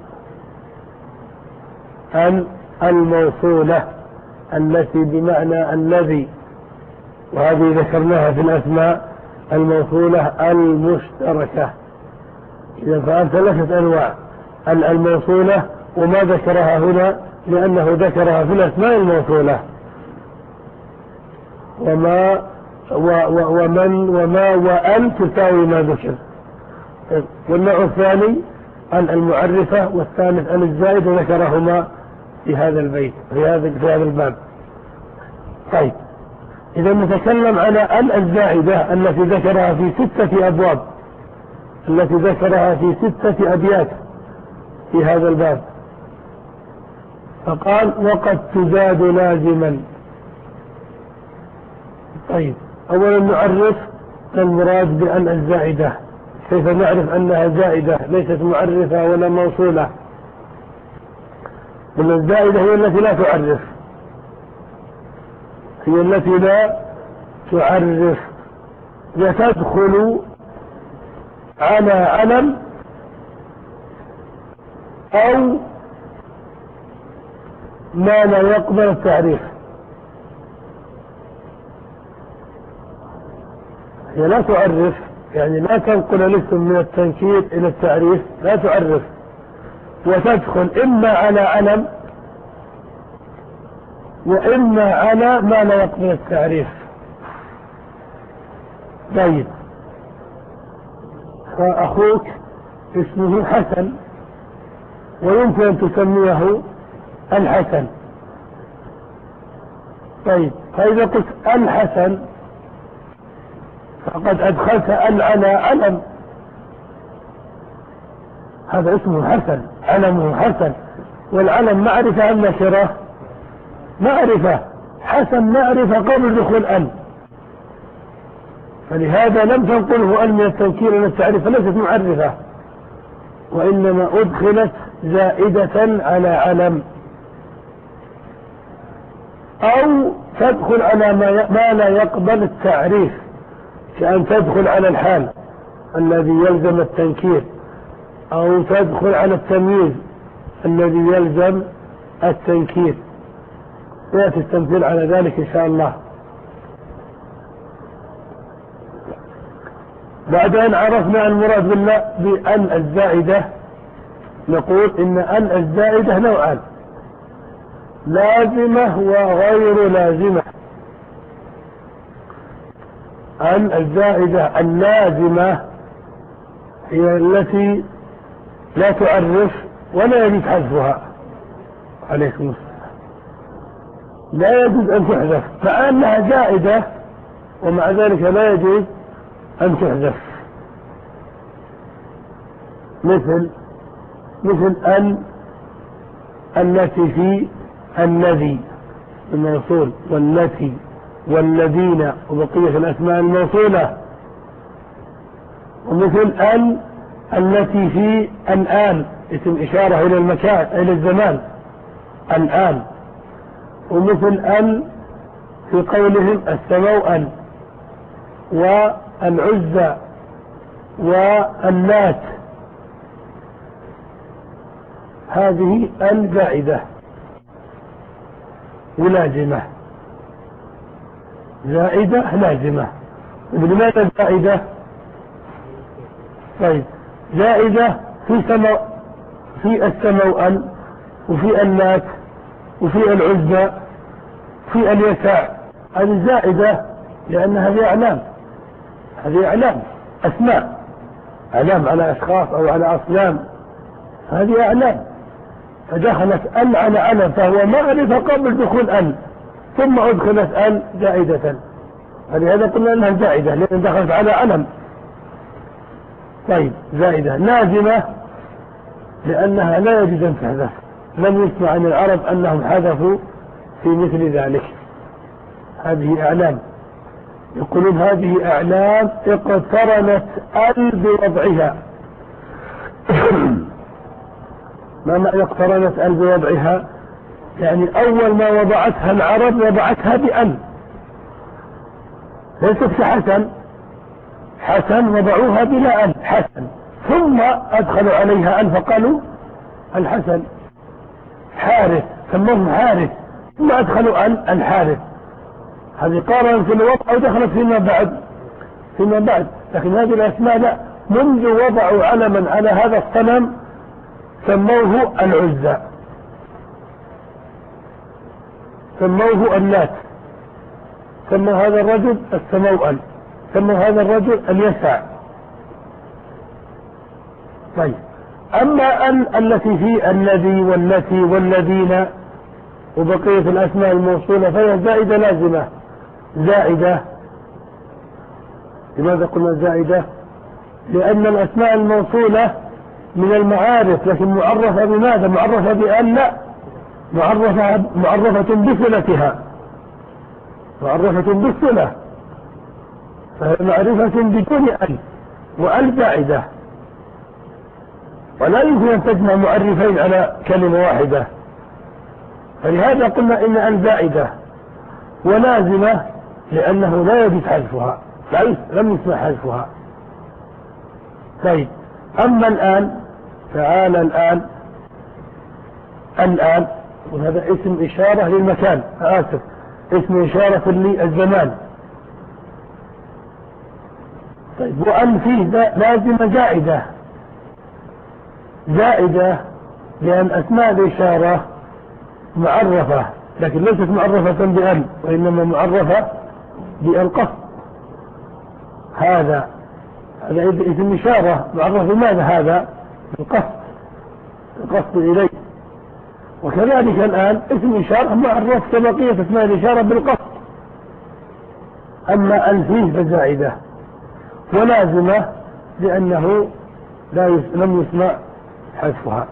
أن الموصولة التي بمعنى الذي، وهذه ذكرناها في الأسماء الموصولة المشتركة. إذا فعل ثلاثة أنواع الموصولة، وما ذكرها هنا لأنه ذكرها في الأسماء الموصولة، وما ومن وما وأن تساوي ما ذكر. والنوع الثاني أن المعرفة، والثالث أن الزائد، ذكرهما في هذا البيت في هذا في هذا الباب. طيب، إذا نتكلم على أن الزائدة التي ذكرها في ستة أبواب، التي ذكرها في ستة أبيات في هذا الباب. فقال وقد تزاد لازما. طيب، أولا نعرف المراد بأن الزائدة، كيف نعرف أنها زائدة ليست معرفة ولا موصولة؟ وأن الزائدة هي التي لا تعرف، هي التي لا تعرف، وتدخل على علم أو ما لا يقبل التعريف. هي لا تعرف، يعني لا تنقل الاسم من التنكير إلى التعريف، لا تعرف، وتدخل إما على علم وإما على ما لا يقبل التعريف. طيب، فأخوك اسمه حسن ويمكن أن تسميه الحسن. طيب، فإذا قلت الحسن فقد أدخلت ال على علم، هذا اسمه حسن، علمه حسن، والعلم معرفة أم نكرة؟ معرفة. حسن معرفة قبل دخول ال، فلهذا لم تنقله ال من التنكير إلى التعريف، فليست معرفة، وإنما أدخلت زائدة على علم، أو تدخل على ما لا يقبل التعريف، كأن تدخل على الحال الذي يلزم التنكير، أو تدخل على التمييز الذي يلزم التنكير. يأتي التمثيل على ذلك إن شاء الله. بعد أن عرفنا المراد بالله بأن الزائدة، نقول إن أن الزائدة نوعان: لازمة وغير لازمة. أن الزائدة اللازمة هي التي لا تعرف ولا يجوز حذفها. عليكم السلام. لا يجوز أن تحذف، مع أنها زائدة ومع ذلك لا يجوز أن تحذف. مثل مثل أن التي في الذي الموصول، والتي والذين وبقية الأسماء الموصولة. ومثل أن التي في الآن، اسم إشارة إلى المكان إلى الزمان، الآن. ومثل أن في قولهم السموأن والعزى واللات، هذه الزائدة ولازمة، زائدة لازمة. لماذا زائدة؟ طيب، زائدة في سمو في السموأن وفي اللات وفي العزى في اليساع، هذه زائدة لأن هذه أعلام، هذه أعلام أسماء، أعلام على أشخاص أو على أصنام، هذه أعلام، فدخلت ال على علم، فهو معرفة قبل دخول ال، ثم أدخلت ال زائدة، فلهذا قلنا أنها زائدة لأن دخلت على علم. طيب، زائدة لازمة لأنها لا يجوز أن تحذف، لم يسمع عن العرب أنهم حذفوا في مثل ذلك. هذه أعلام، يقولون هذه أعلام اقترنت ال بوضعها. ما معنى اقترنت ال بوضعها؟ يعني أول ما وضعتها العرب وضعتها بأن، ليست كحسن، حسن وضعوها بلا أن، حسن، ثم أدخلوا عليها أن فقالوا الحسن. حارث سموه حارث، ثم أدخلوا أن الحارث، هذه قارنت في الوضع ودخلت فيما بعد فيما بعد لكن هذه الأسماء لا، منذ وضعوا علما على هذا الصنم سموه العزى، سموه اللات، سموا هذا الرجل السموأن، سموا هذا الرجل اليسع. طيب، أما أن التي في الذي والتي والذين وبقية الأسماء الموصولة فهي زائدة لازمة. زائدة، لماذا قلنا زائدة؟ لأن الأسماء الموصولة من المعارف، لكن معرفة بماذا؟ معرفة بأن لا، معرفة معرفة بصلتها، معرفة بالصلة، فهي معرفة بدون أن، وأن زائدة، ولا يمكن أن تجمع معرفين على كلمة واحدة، فلهذا قلنا إن أن زائدة ولازمة لأنه لا يجوز حذفها، لم يسمع حذفها. طيب، أما الآن، تعالى الآن، الآن وهذا اسم إشارة للمكان، آسف، اسم إشارة للزمان. طيب، وأن فيه لازمة زائدة، زائدة لأن أسماء الإشارة معرفة، لكن ليست معرفة بأن، وإنما معرفة بالقصد. هذا، هذا اسم إشارة معرف بماذا؟ هذا القصد، القصد إليه. وكذلك الآن اسم إشارة معرف كبقية اسماء الإشارة بالقصد. أما أن فيه فزائدة ولازمة لأنه لا لم يسمع حذفها.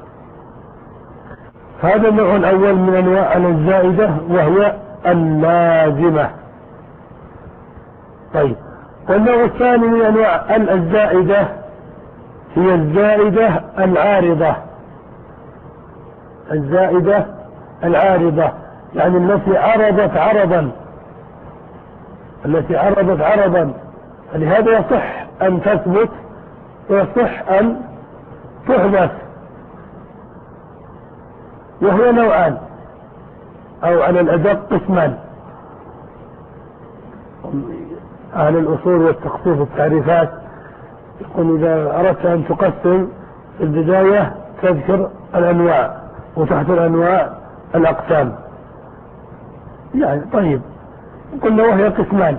هذا النوع الأول من أنواع الزائدة وهي اللازمة. طيب، والنوع الثاني من أنواع الزائدة هي الزائدة العارضة. الزائدة العارضة يعني التي عرضت عرضا، التي عرضت عرضا، فلهذا يصح أن تثبت ويصح أن تحدث. وهي نوعان أو على الأدق قسمان. أهل الأصول والتخصيص التعريفات يقول إذا أردت أن تقسم في البداية تذكر الأنواع وتحت الأنواع الأقسام. يعني طيب، قلنا وهي قسمان.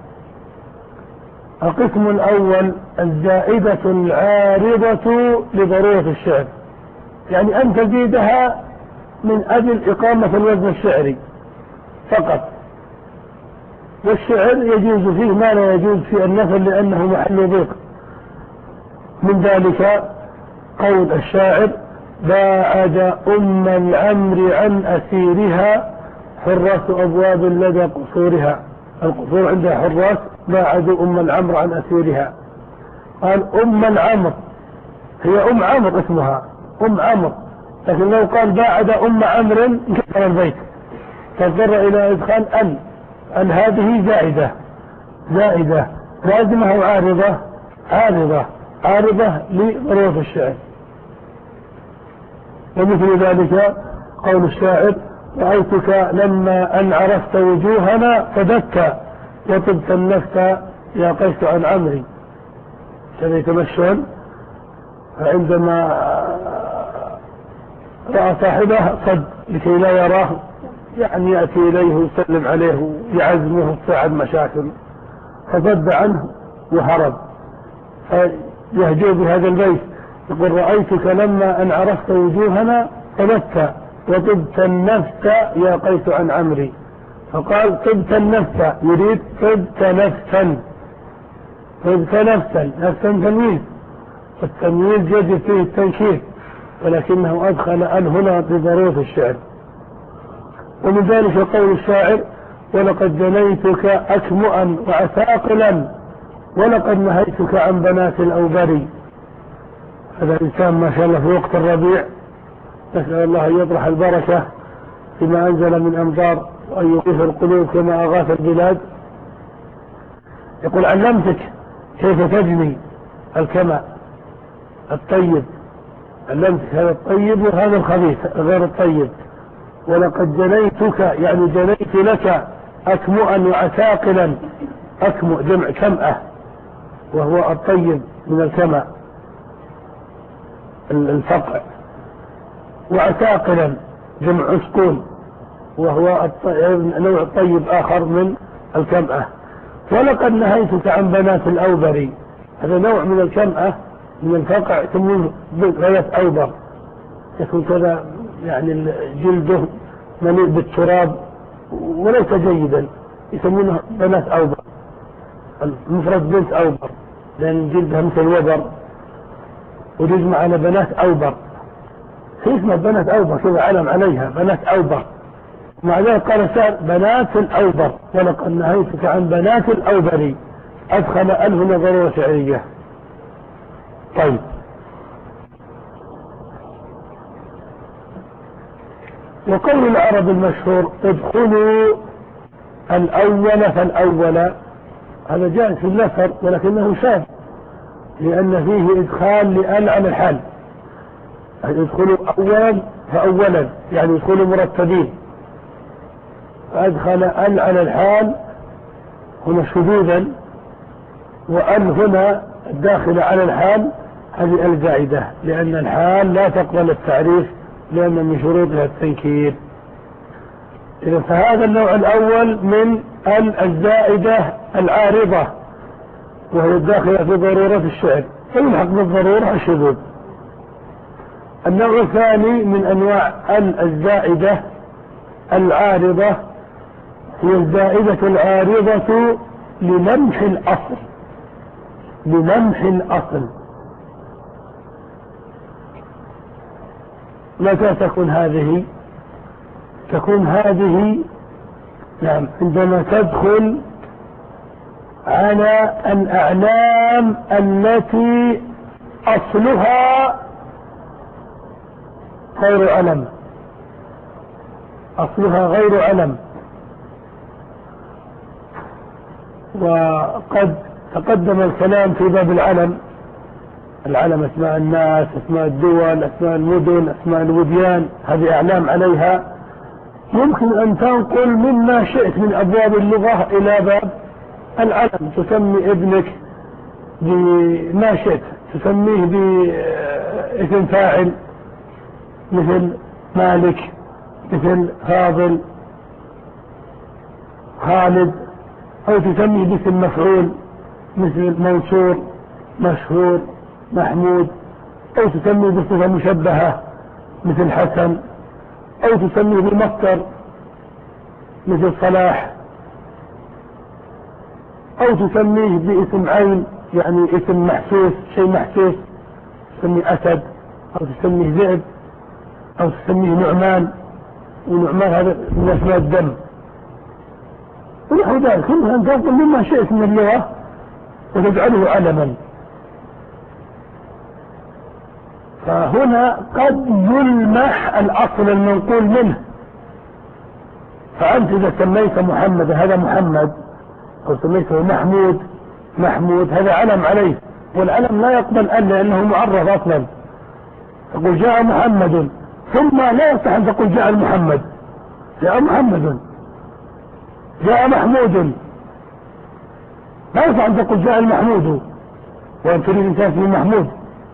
القسم الأول الزائدة العارضة لضرورة الشعر، يعني أن تزيدها من أجل إقامة الوزن الشعري فقط. والشعر يجوز فيه ما لا يجوز في النثر لأنه محل ضيق. من ذلك قول الشاعر: باعد أم العمر عن أسيرها حراس أبواب لدى قصورها. القصور عندها حراس، باعدوا أم العمر عن أسيرها. قال أم العمر، هي أم عمر اسمها أم عمر، لكن لو قال باعد أم عمر انكسر البيت، فاضطر إلى إدخال أن. أن هذه زائدة، زائدة لازمة أو عارضة؟ عارضة، عارضة لضرورة الشعر. ومثل ذلك قول الشاعر: رأيتك لما أن عرفت وجوهنا فدك وطبت النفس يا قيس عن عمري. كان يتمشون، فعندما رأى صاحبه صد لكي لا يراه، يعني يأتي إليه ويسلم عليه ويعزمه وتساعد مشاكل، فصد عنه وهرب. فيهجو بهذا البيت يقول: رأيتك لما أن عرفت وجوهنا فدك وطبت النفس يا قيس عن عمري. فقال طبت النفس، يريد طبت نفسا، طبت نفسا، نفسا تمييز، والتمييز يجب فيه التنكير، ولكنه أدخل أن هنا بضرورة الشعر. ومن ذلك قول الشاعر: ولقد جنيتك أكمؤا وعثاقلا ولقد نهيتك عن بنات الأوبري. هذا الإنسان ما شاء الله في وقت الربيع، نسأل الله أن يطرح البركة فيما أنزل من أمطار وأن يغيث القلوب كما أغاث البلاد. يقول: علمتك كيف تجني الكمأ الطيب، علمتك هذا الطيب وهذا الخبيث غير الطيب. ولقد جنيتك يعني جنيت لك أكمؤا وعثاقلا. أكمؤ جمع كمأة وهو الطيب من الكمأ الفقع، وعثاقلا جمع عسقول وهو نوع طيب آخر من الكمأة. ولقد نهيتك عن بنات الأوبري، هذا نوع من الكمأة من الفقع يسمونه بنات أوبر، يكون كذا يعني جلده مليء بالتراب وليس جيدا، يسمونه بنات أوبر. المفرد بنت أوبر لأن جلدها مثل الوبر، وتجمع على بنات أوبر، في اسمها بنات أوبر كذا علم عليها بنات أوبر. مع ذلك قال الشاعر: بنات الأوبر ولقد نهيتك عن بنات الأوبري، أدخل أنه ضرورة شعرية. طيب، وقول العرب المشهور: ادخلوا الأول فالأول، هذا جائز في النثر ولكنه شاذ، لأن فيه إدخال لأن على الحال. ادخلوا أولا فأولا يعني ادخلوا مرتبين، فأدخل أن على الحال هنا شذوذا، وأن هنا الداخل على الحال هذه الزائدة، لأن الحال لا تقبل التعريف لأن من شروطها التنكير. إذا فهذا النوع الأول من الزائدة العارضة، وهي الداخلة في ضرورة الشعر فيلحق بالضرورة الشذوذ. النوع الثاني من أنواع ال الزائدة العارضة هي الزائدة العارضة للمح الأصل، للمح الأصل. متى تكون هذه؟ تكون هذه نعم عندما تدخل على الأعلام التي أصلها غير علم، أصلها غير علم. وقد تقدم الكلام في باب العلم، العلم اسماء الناس، اسماء الدول، اسماء المدن، اسماء الوديان، هذه أعلام عليها يمكن أن تنقل مما شئت من أبواب اللغة إلى باب العلم. تسمي ابنك بما شئت، تسميه باسم فاعل مثل مالك، مثل فاضل، خالد، أو تسميه باسم مفعول مثل منصور، مشهور، محمود، أو تسميه بصفة مشبهة مثل حسن، أو تسميه بمصدر مثل صلاح، أو تسميه باسم عين يعني اسم محسوس، شيء محسوس، تسميه أسد، أو تسميه ذئب، أو تسميه نعمان، ونعمان هذا من أسماء الدم، ونحو ذلك. كلها أن تنقل مما شئت من اللغة وتجعله علما. فهنا قد يلمح الأصل المنقول منه. فأنت إذا سميت محمد هذا محمد، أو سميته محمود محمود، هذا علم عليه، والعلم لا يقبل أن لأنه معرف أصلا. تقول جاء محمد، ثم لا يصح أن تقول جاء المحمد، جاء محمد. جاء محمود، لا يصح أن تقول جاء المحمود وأن تريد إنسان اسمه محمود،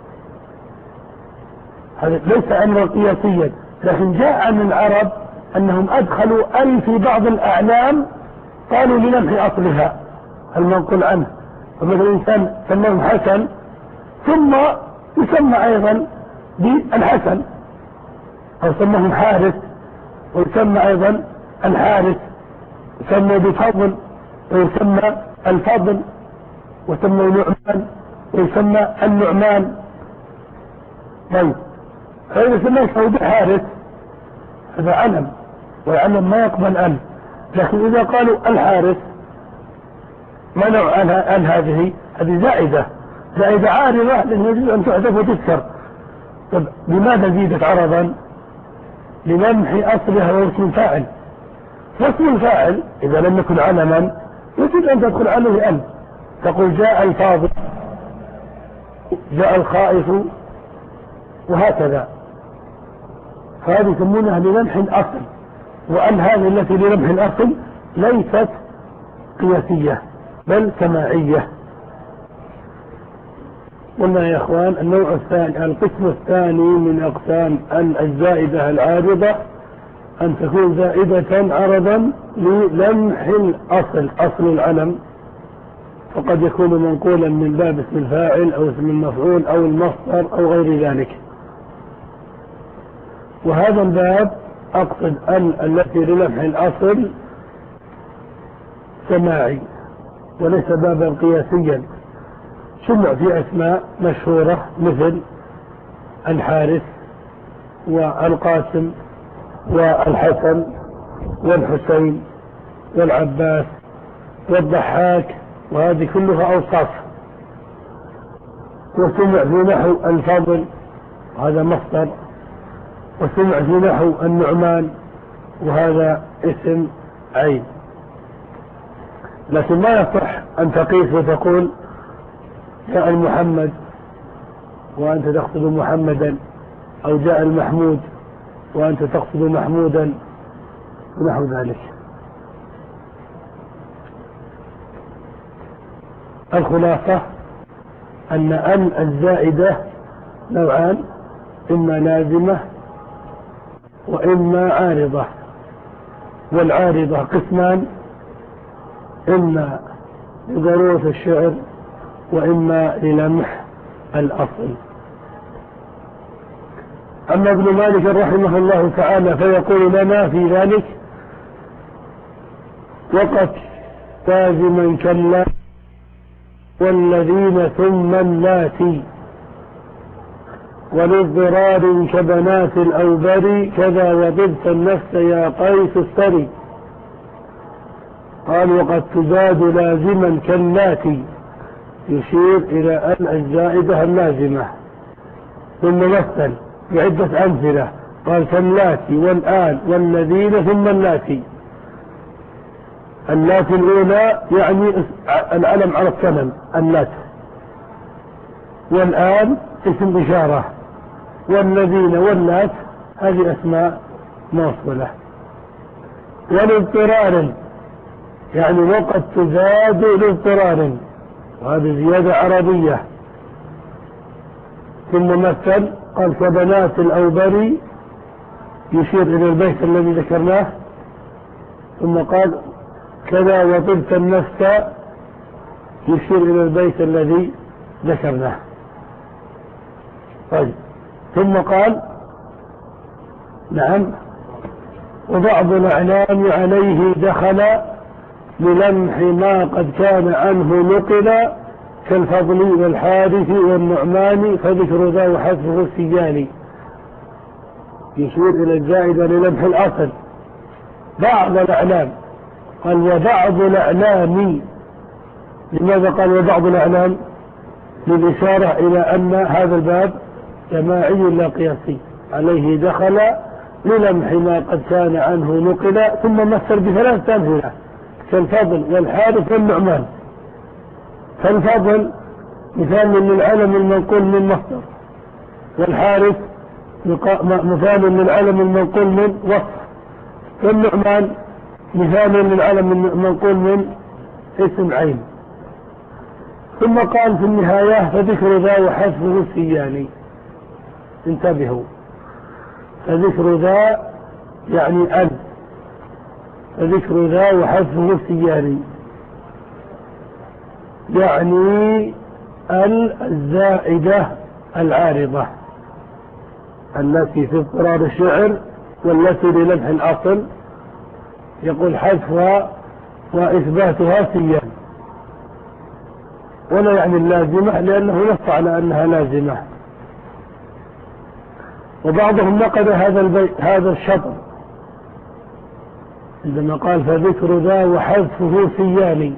هذا ليس أمرا قياسيا. لكن جاء عن العرب أنهم أدخلوا ال في بعض الأعلام قالوا للمح أصلها المنقول عنه. فمثل الإنسان سماهم حسن ثم يسمى أيضا بالحسن، أو سماهم حارث ويسمى أيضا الحارث، يسمى بفضل ويسمى الفضل، وسمى نعمان ويسمى النعمان. طيب فإذا سميته بحارث هذا علم، والعلم ما يقبل ال. لكن إذا قالوا الحارث ما نوع ال هذه؟ هذه زائدة، زائدة عارضة لأنه يجوز أن تحذف وتذكر. طب لماذا زيدت عرضا؟ للمح أصلها واسم الفاعل. واسم الفاعل إذا لم يكن علما يجوز أن تدخل عليه ال، تقول جاء الفاضل، جاء الخائف، وهكذا. فهذه يسمونها للمح الأصل. وأن هذه التي للمح الأصل ليست قياسية بل سماعية. قلنا يا اخوان النوع الثاني، القسم الثاني من اقسام الزائدة العارضة ان تكون زائدة عرضا للمح الاصل، اصل العلم، فقد يكون منقولا من باب اسم الفاعل او اسم المفعول او المصدر او غير ذلك. وهذا الباب اقصد ال التي للمح الاصل سماعي وليس بابا قياسيا. شمع في أسماء مشهورة مثل الحارث والقاسم والحسن والحسين والعباس والضحاك، وهذه كلها أوصاف. وسمع في نحو الفضل، وهذا مصدر. وسمع في نحو النعمان، وهذا اسم عين. لكن ما يصح أن تقيس وتقول جاء المحمد وأنت تقصد محمدا، أو جاء المحمود وأنت تقصد محمودا، ونحو ذلك. الخلاصة أن ال الزائدة نوعان، إما لازمة وإما عارضة. والعارضة قسمان، إما لضرورة الشعر وإما للمح الأصل. أما ابن مالك رحمه الله تعالى فيقول لنا في ذلك: وقد لازما كلا والذين ثم اللاتي وللضرار كبنات الأوبر كذا وضبط النفس يا قيس السري. قال: وقد تزاد لازما كاللاتي، يشير إلى أن الزائدة اللازمة. ثم مثل بعدة أمثلة، قال: كاللاتي والآن والذين ثم اللاتي. اللاتي الأولى يعني العلم على السلم اللات، والآن اسم إشارة، والذين واللات هذه أسماء موصولة. ولاضطرار يعني وقد تزاد لاضطرار، وهذه زيادة عربية. ثم مثل قال: كبنات الأوبر، يشير إلى البيت الذي ذكرناه. ثم قال: كذا وطبت النفس، يشير إلى البيت الذي ذكرناه. طيب. ثم قال: نعم، وبعض الأعلام عليه دخل للمح ما قد كان عنه نقل كالفضل والحارث والنعمان، فذكر ذا وحذفه السجاني. يشير إلى الزائدة للمح الأصل. بعض الأعلام، قال: وبعض الأعلام. لماذا قال وبعض الأعلام؟ للإشارة إلى أن هذا الباب جماعي لا قياسي، عليه دخل للمح ما قد كان عنه نقل. ثم مثل بثلاثة أمثلة كالفضل والحارث والنعمان. فالفضل مثال للعلم المنقول من مصدر، والحارث مثال للعلم المنقول من وصف، والنعمان مثال للعلم المنقول من اسم عين. ثم قال في النهاية: فذكر ذا وحذفه السياني. انتبهوا، فذكر ذا يعني ال، فذكر ذا وحذفه السياني يعني ال الزائدة العارضة التي في اضطرار الشعر والتي للمح الأصل، يقول حذفها وإثباتها سيان، ولا يعني اللازمة، لأنه نص على أنها لازمة. وبعضهم نقد هذا البيت هذا الشطر عندما قال: فذكر ذا وحذفه سياني.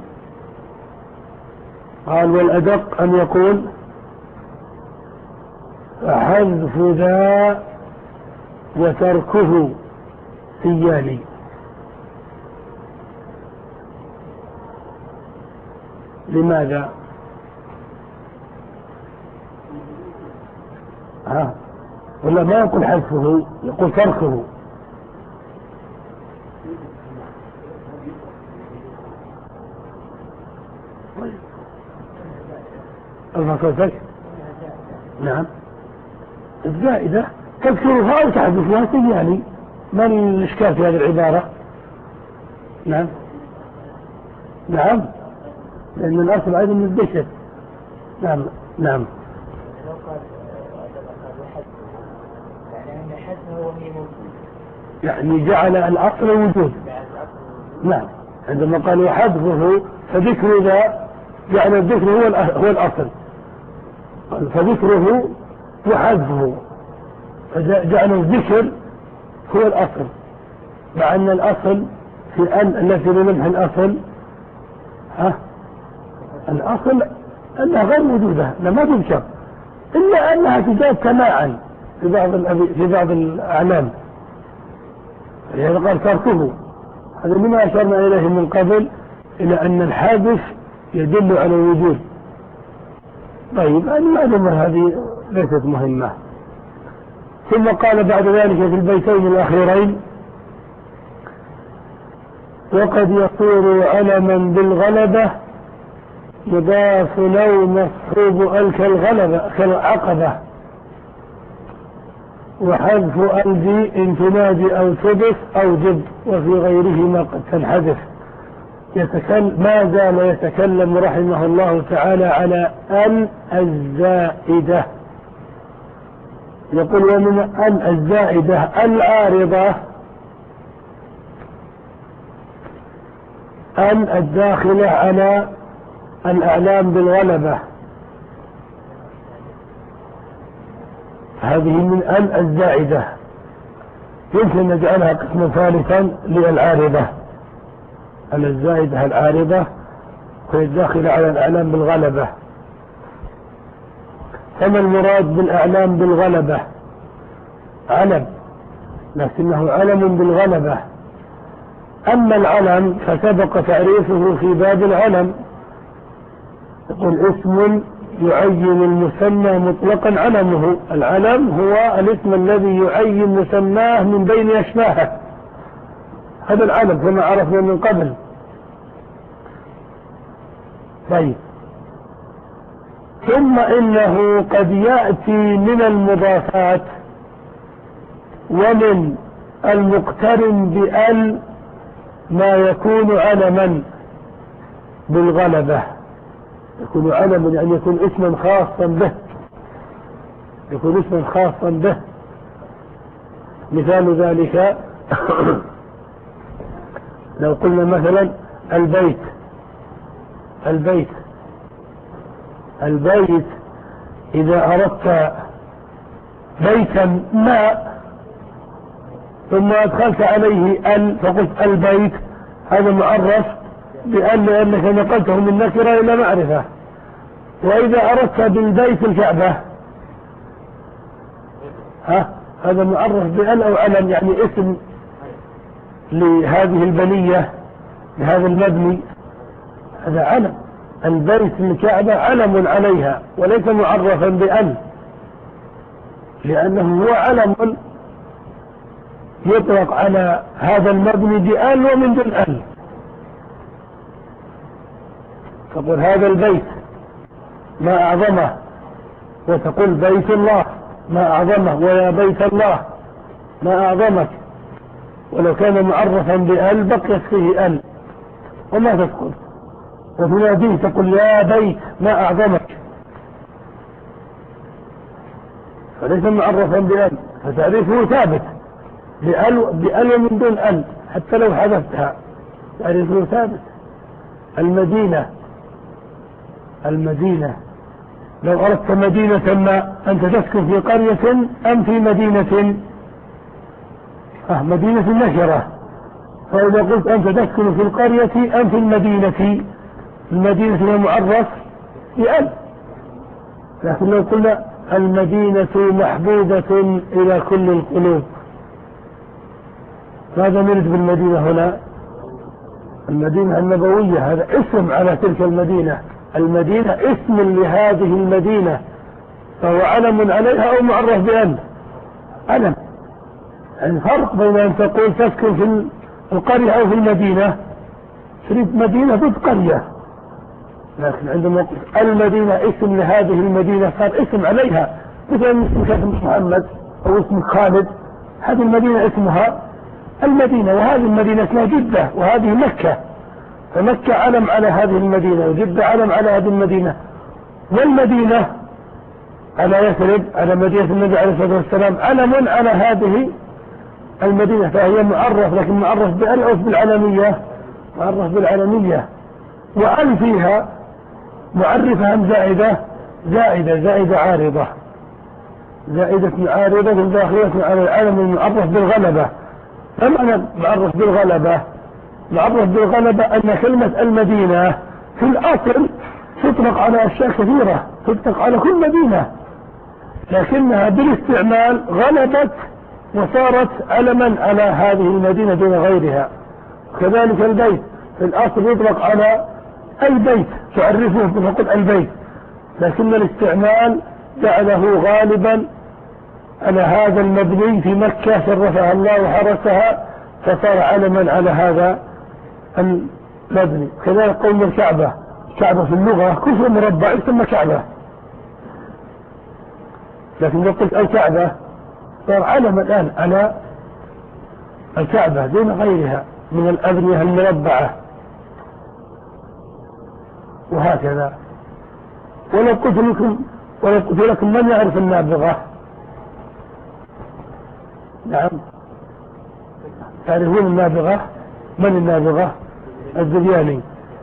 قال: والأدق أن يقول: فحذف ذا وتركه سياني. لماذا؟ ها، ولا ما يقول حذفه، يقول تركه. الفصل. نعم، الزائدة تذكرها أو تحذفها سياني. ما الإشكال في هذه العبارة؟ نعم نعم، لأن الأصل أيضا من الذكر. نعم نعم. يعني جعل الأصل وجود. نعم، عندما قال وحذفه فذكر ذا جعل الذكر هو هو الأصل، فذكره وحذفه فجعل الذكر هو الأصل، مع أن الأصل في أن التي للمح الأصل ها الأصل أنها غير موجودة، ما تذكر إلا أنها تزاد سماعا في بعض في بعض الأعلام. لهذا قال تركه. هذا مما أشرنا إليه من قبل، إلى أن الحادث يدل على الوجود. طيب، المعلومة هذه ليست مهمة. ثم قال بعد ذلك في البيتين الأخيرين: وقد يصير علما بالغلبة يضاف لو مصحوب ال كالغلبة كالعقبة، وحذف الذي ان تنادي او تبث او جب، وفي غيرهما قد تنحذف. يتكلم ما زال يتكلم رحمه الله تعالى على أن الزائدة. يقول ومن أن الزائدة العارضة أن الداخلة على الأعلام بالغلبة، هذه من أن الزائدة، يمكن نجعلها قسما ثالثا للعارضة. أن الزائدة العارضة وهي الداخلة على الأعلام بالغلبة. فما المراد بالأعلام بالغلبة؟ علم، لكنه علم بالغلبة. أما العلم فسبق تعريفه في باب العلم، يقول اسم يعين المسمى مطلقا علمه. العلم هو الاسم الذي يعين مسماه من بين أشباهه، هذا العلم كما عرفنا من قبل. طيب، ثم إنه قد يأتي من المضافات ومن المقترن بأل ما يكون علما بالغلبة. يكون علما يعني يكون اسما خاصا به، يكون اسما خاصا به. مثال ذلك لو قلنا مثلا البيت، البيت البيت إذا أردت بيتا ما ثم أدخلت عليه ال فقلت البيت، هذا معرف بأن لأنك نقلته من نكرة إلى معرفة. وإذا أردت بالبيت الكعبة ها هذا معرف بأل أو علم، يعني اسم لهذه البنية لهذا المبني، هذا علم. البيت الكعبة علم عليها وليس معرفا بأل، لأنه هو علم يطلق على هذا المبني بأل ومن دون أل. تقول هذا البيت ما أعظمه، وتقول بيت الله ما أعظمه، ويا بيت الله ما أعظمك. ولو كان معرفا بأل بقيت فيه أل وما تدخل. وتناديه تقول يا بيت ما أعظمك، فليس معرفا بأل، فتعريفه ثابت بأل بأل ومن دون أل، حتى لو حذفتها تعريفه ثابت. المدينة، المدينة لو أردت مدينة ما، أنت تسكن في قرية أم في مدينة؟ أه مدينة نشرة. فإذا قلت أنت تسكن في القرية أم في المدينة، المدينة هي معرف بأل. لكن لو قلنا المدينة محبوبة إلى كل القلوب، ماذا نريد بالمدينة هنا؟ المدينة النبوية، هذا اسم على تلك المدينة. المدينة اسم لهذه المدينة، فهو علم عليها أو معرف بأل، علم. يعني فرق بين أن تقول تسكن في القرية أو في المدينة، تريد مدينة ضد قرية. لكن عندما قلت المدينة اسم لهذه المدينة صار اسم عليها، مثل اسمك اسم محمد أو اسم خالد، هذه المدينة اسمها المدينة، وهذه المدينة اسمها جدة، وهذه مكة، فمكة علم على هذه المدينة، وجدة علم على هذه المدينة. والمدينة على يثرب على مدينة النبي عليه الصلاة والسلام علم على هذه المدينة، فهي معرف، لكن معرف بأل أو بالعلمية، معرف بالعلمية. وأل فيها معرفة أم زائدة؟ زائدة، زائدة عارضة، زائدة عارضة داخلة على العلم المعرف بالغلبة. فمعنى معرف بالغلبة؟ معرف بالغلبة أن كلمة المدينة في الأصل تطلق على أشياء كثيرة، تطلق على كل مدينة، لكنها بالاستعمال غلبت وصارت علما على هذه المدينة دون غيرها. كذلك البيت في الأصل يطلق على أي بيت تعرفه بنقول البيت، لكن الاستعمال جعله غالبا على هذا المبني في مكة شرفها الله وحرسها، فصار علما على هذا المبني. كذلك قول الكعبة، الكعبة في اللغة كفر مربع يسمى كعبة، لكن لو قلت الكعبة صار علم الآن على الكعبة دون غيرها من الأبنية المربعة. وهكذا. ولو قلت لكم ولو قلت لكم من يعرف النابغة؟ نعم، تعرفون النابغة؟ من النابغة؟ الزبياني.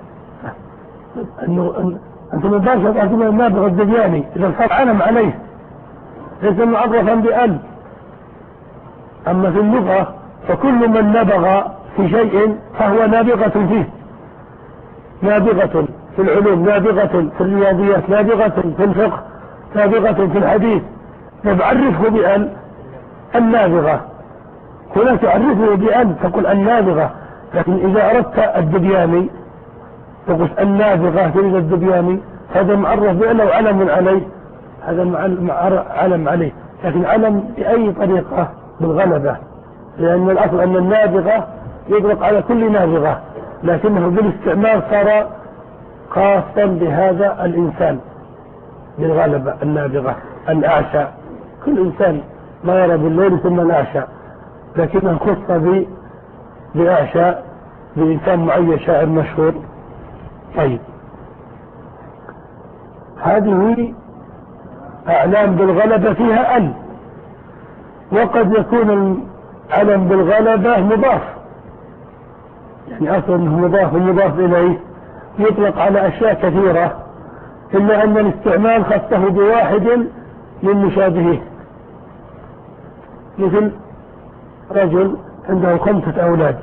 أنه أنتم مباشرة تعرفون النابغة الزبياني إذا صار علم عليه ليس معرفا بأن. أما في اللغة فكل من نبغ في شيء فهو نابغة فيه، نابغة في العلوم، نابغة في الرياضيات، نابغة في الفقه، نابغة في الحديث. فبعرفه بأن النابغة. هنا تعرفه بأن تقول النابغة، لكن إذا أردت الدبياني تقول النابغة تريد الدبياني، هذا معرف بأنه علم عليه، هذا علم عليه، لكن علم بأي طريقة؟ بالغلبة، لأن الأصل أن النابغة يطلق على كل نابغة، لكنه بالاستعمال صار خاصا بهذا الإنسان بالغلبة. النابغة الأعشى، كل إنسان ما يرى بالليل ثم الأعشى، لكنه خص بأعشى بإنسان معين شاعر مشهور. طيب، هذه أعلام بالغلبة فيها أن، وقد يكون العلم بالغلبة مضاف، يعني أصلا أنه مضاف ومضاف إليه، يطلق على أشياء كثيرة، إلا أن الاستعمال خصه بواحد من مشابهه. مثل رجل عنده خمسة أولاد،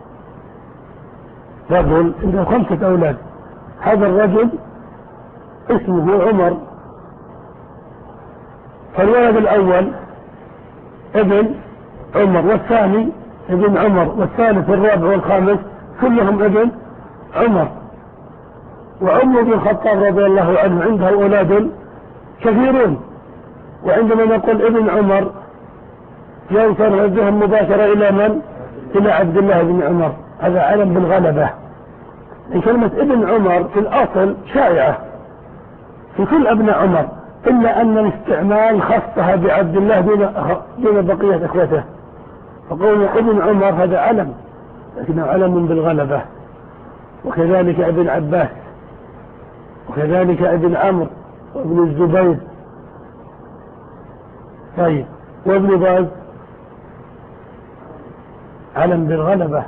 رجل عنده خمسة أولاد، هذا الرجل اسمه عمر، فالولد الأول ابن عمر، والثاني ابن عمر، والثالث والرابع والخامس كلهم ابن عمر. وعمر بن الخطاب رضي الله عنه عنده أولاد كثيرون، وعندما نقول ابن عمر ينصر ردهم مباشرة إلى من؟ إلى عبد الله بن عمر، هذا علم بالغلبة. كلمة ابن عمر في الأصل شائعة في كل أبناء عمر، إلا أن الاستعمال خصها بعبد الله دون بقية إخوته، فقول ابن عمر هذا علم، لكنه علم بالغلبة. وكذلك ابن عباس، وكذلك ابن عمرو، وابن الزبير. طيب، وابن باز علم بالغلبة.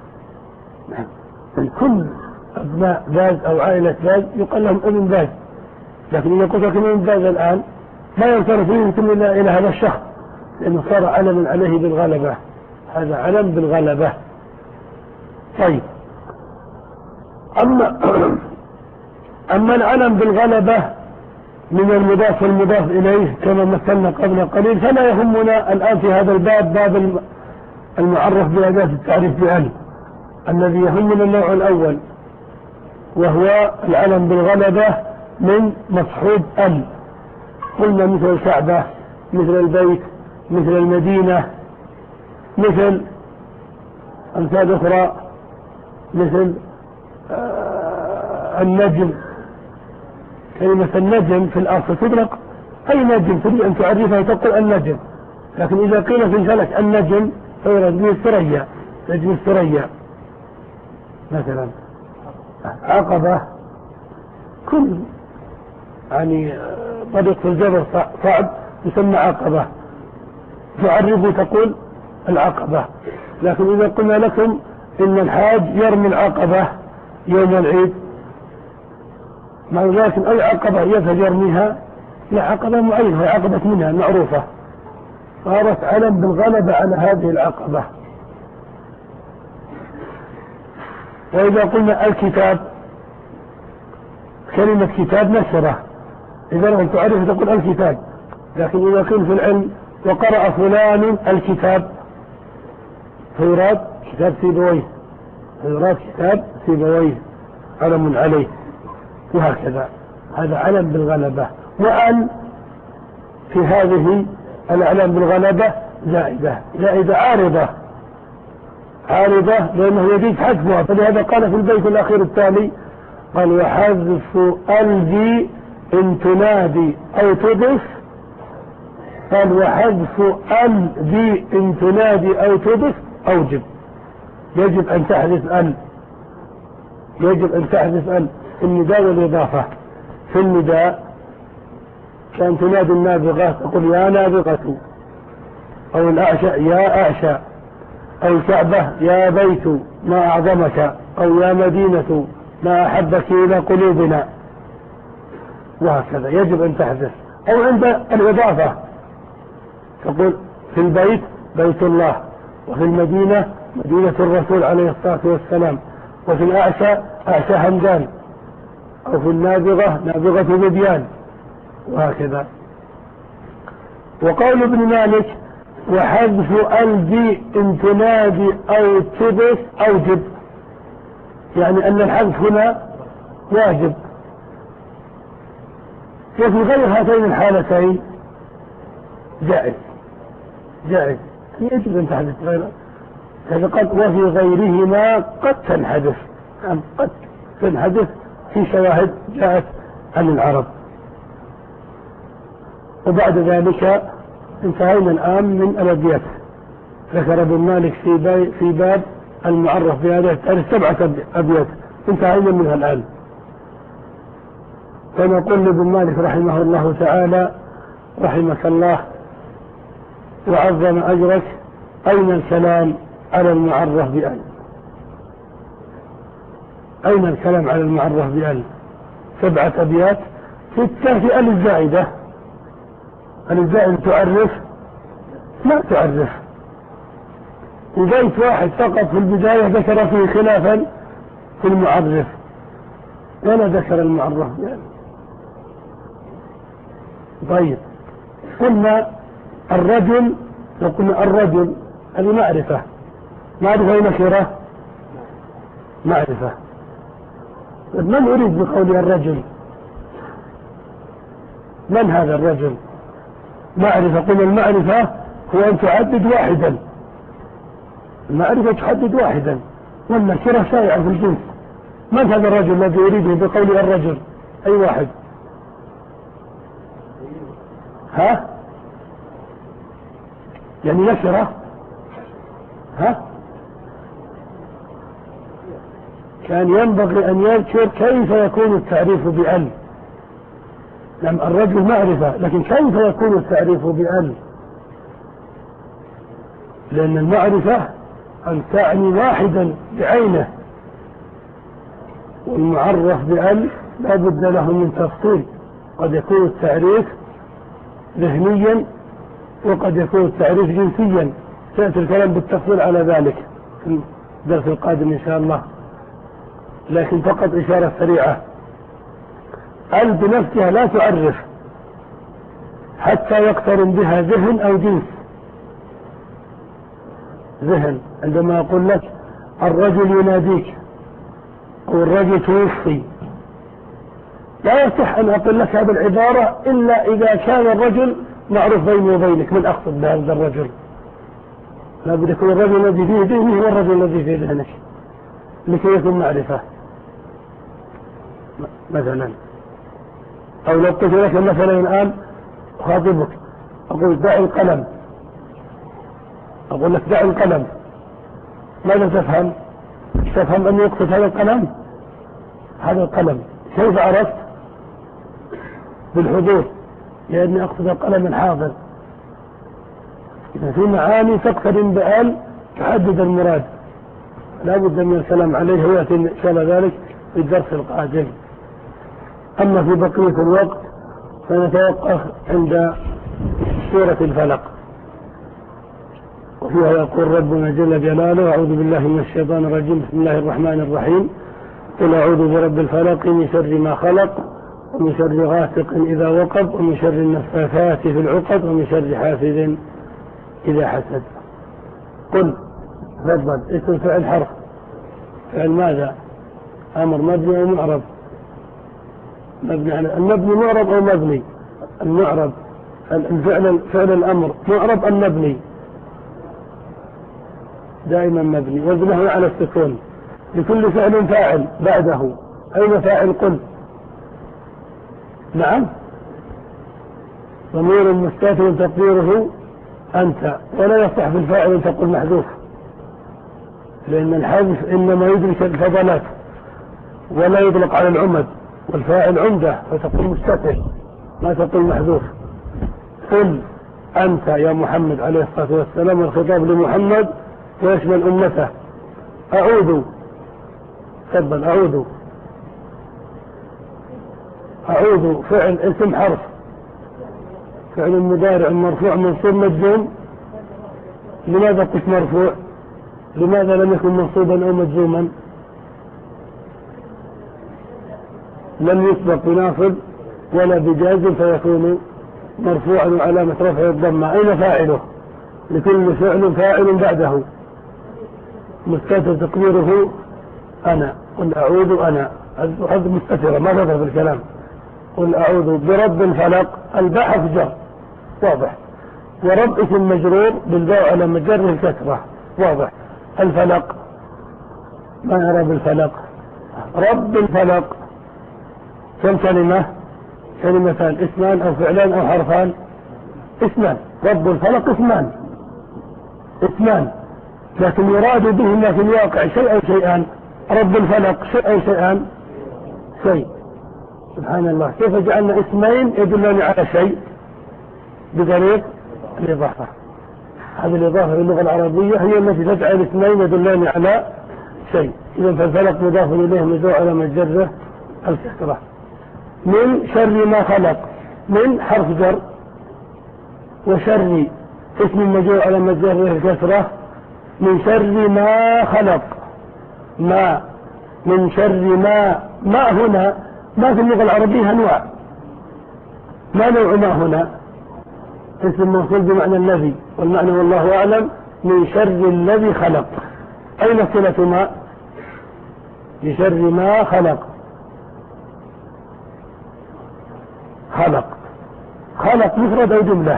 كل أبناء باز أو عائلة باز يقال لهم ابن باز، لكن إذا قلت لكم ابن باز الآن ما ينصرف فيكم إلا إلى هذا الشخص، لأنه صار علم عليه بالغلبة، هذا علم بالغلبة. طيب، أما أما العلم بالغلبة من المضاف والمضاف إليه كما مثلنا قبل قليل، فلا يهمنا الآن في هذا الباب، باب المعرف بأداة التعريف بأن. الذي يهمنا النوع الأول، وهو العلم بالغلبة من مصحوب أن. قلنا مثل الكعبة، مثل البيت، مثل المدينة، مثل أمثال أخرى، مثل آه النجم. كلمة النجم في الأصل تطلق أي نجم تريد أن تعرفها تقول النجم، لكن إذا قيل في الفلك النجم فيراد به الثريا، نجم الثريا. مثلا عقبة، كل يعني طريق في الجبل صعب يسمى عقبة، تعرفه تقول العقبة. لكن إذا قلنا لكم إن الحاج يرمي العقبة يوم العيد، مع ذلك أي عقبة يذهب يرميها؟ لا، عقبة معينة، هي عقبة منها معروفة، صارت علم بالغلبة على هذه العقبة. وإذا قلنا الكتاب، كلمة كتاب نشرة، إذا لم تعرف تقول الكتاب، لكن إذا قيل في العلم وقرأ فلان الكتاب فيراد كتاب سيبويه، فيراد كتاب سيبويه علم عليه، وهكذا. هذا علم بالغلبة. وأن في هذه الأعلام بالغلبة زائدة، زائدة عارضة، عارضة لأنه يجوز حذفها، فلهذا قال في البيت الأخير التالي قال: وحذف الذي إن تنادي أو تضف. قال: وحذف الذي إن تنادي أو تضف أوجب، يجب أن تحذف أن، يجب أن تحذف أن. النداء والإضافة. في النداء كان تنادي النابغة تقول يا نابغة، أو الأعشى يا أعشى، أو الكعبة يا بيت ما أعظمك، أو يا مدينة ما أحبك إلى قلوبنا، وهكذا يجب أن تحدث. أو عند الإضافة تقول في البيت بيت الله، وفي المدينة مدينة الرسول عليه الصلاة والسلام، وفي الأعشى أعشى همدان، أو في النابغة نابغة مديان، وهكذا. وقول ابن مالك وحذف ألبي إن تنادي أو تبس أوجب، يعني أن الحذف هنا واجب. وفي غير هاتين الحالتين جائز جائز يجب أن تحدث غيره. قد وفي غيرهما قد تنحدث، يعني قد تنحدث في شواهد جاءت عن العرب. وبعد ذلك انتهينا الآن من الأبيات. ذكر ابن مالك في, في باب المعرف بهذا التعريف سبعة أبيات انتهينا منها الآن. فنقول لابن مالك رحمه الله تعالى رحمك الله وعظم أجرك، أين الكلام على المعرف بأل؟ أين الكلام على المعرف بأل؟ سبعة أبيات، ستة في أل الزائدة. أل الزائدة تعرف؟ ما تعرف. وبيت واحد فقط في البداية ذكر فيه خلافا في المعرف، ولا ذكر المعرف بأل. طيب قلنا الرجل، وقلنا الرجل هذه معرفة، معرفة ونكرة معرفة. من أريد بقول الرجل؟ من هذا الرجل؟ معرفة. قلنا المعرفة هو أن تعدد واحدا، المعرفة تحدد واحدا، والنكرة شائعة في الجنس. من هذا الرجل الذي أريده بقول الرجل؟ أي واحد؟ ها؟ يعني نكرة؟ ها؟ كان ينبغي أن يذكر كيف يكون التعريف بأل. نعم الرجل معرفة، لكن كيف يكون التعريف بأل؟ لأن المعرفة أن تعني واحدا بعينه، والمعرف بأل لا بد له من تفصيل. قد يكون التعريف ذهنيا، وقد يكون التعريف جنسيا. سيأتي الكلام بالتفصيل على ذلك في الدرس القادم إن شاء الله، لكن فقط إشارة سريعة. أل بنفسها لا تعرف حتى يقترن بها ذهن أو جنس. ذهن عندما أقول لك الرجل يناديك أو الرجل توفي، لا يصح أن أقول لك هذه العبارة إلا إذا كان الرجل معروف بيني وبينك من أقصد بهذا الرجل. لا بد يكون الرجل الذي فيه ذهنه هو الرجل الذي فيه ذهنك لكي يكون معرفة. مثلا أو لو قلت لك مثلا الآن أخاطبك أقول دع القلم، أقول لك دع القلم، ماذا تفهم؟ تفهم أن يقصد هذا القلم؟ هذا القلم كيف عرفت؟ بالحضور، لأني أقصد القلم الحاضر. إذا في معاني تقترن بأل تحدد المراد، لا بد من الكلام عليه، ويأتي إن شاء الله ذلك في الدرس القادم. أما في بقية الوقت فنتوقف عند سورة الفلق، وفيها يقول ربنا جل جلاله أعوذ بالله من الشيطان الرجيم بسم الله الرحمن الرحيم قل أعوذ برب الفلق من شر ما خلق ومن شر غاسق إذا وقب ومن شر النفاثات في العقد ومن شر حاسد إذا حسد. قل تفضل. اسم فعل حرف، فعل ماذا؟ أمر مبني أو معرب؟ مبني على المبني معرب أو مبني؟ المعرب. الفعل فعل الأمر معرب أم مبني؟ دائما مبني، وزنه على السكون. لكل فعل فاعل بعده، أين فاعل قل؟ نعم ضمير مستتر تقديره أنت، ولا يصح بالفاعل أن تقول محذوف، لأن الحذف إنما يدرك الفضلات، ولا يطلق على العمد، والفاعل عمدة فتقول مستتر ما تقول محذوف. قل أنت يا محمد عليه الصلاة والسلام، الخطاب لمحمد ويشمل أمته. أعوذ تفضل. أعوذ أعوذ فعل اسم حرف، فعل مضارع مرفوع منصوب مجزوم. لماذا قلت مرفوع؟ لماذا لم يكن منصوبا أو مجزوما؟ لم يسبق بناصب ولا بجازم فيكون مرفوعا وعلامة رفعه الضمة. أين فاعله؟ لكل فعل فاعل بعده مستتر تقديره أنا. قل أعوذ أنا، هذا مستترة ما تظهر في الكلام. قل أعوذ برب الفلق، الباء حرف جر واضح، ورب اسم مجرور بالباء على مجره الكسرة واضح. الفلق ما يعرف الفلق؟ رب الفلق كم كلمة؟ كلمتان، اسمان أو فعلان أو حرفان؟ اسمان. رب الفلق اسمان اسمان لكن يراد بهما في الواقع شيء أو شيئان. رب الفلق شيء أو شيئان؟ شيء. سبحان الله، كيف جعلنا اسمين يدلان على شيء بطريق الإضافة؟ هذه الإضافة في اللغة العربية هي التي تجعل اسمين يدلان على شيء. إذا فالفلق مضاف إليه مجرور على مجره الكسرة. من شر ما خلق، من حرف جر، وشر اسم مجرور على مجره الكسرة. من شر ما خلق، ما من شر ما ما هنا ما في اللغة العربية أنواع. ما نوع ما هنا؟ اسم موصول بمعنى الذي، والمعنى والله أعلم من شر الذي خلق. أين صلة ما؟ بشر ما خلق. خلق خلق مفرد أو جملة؟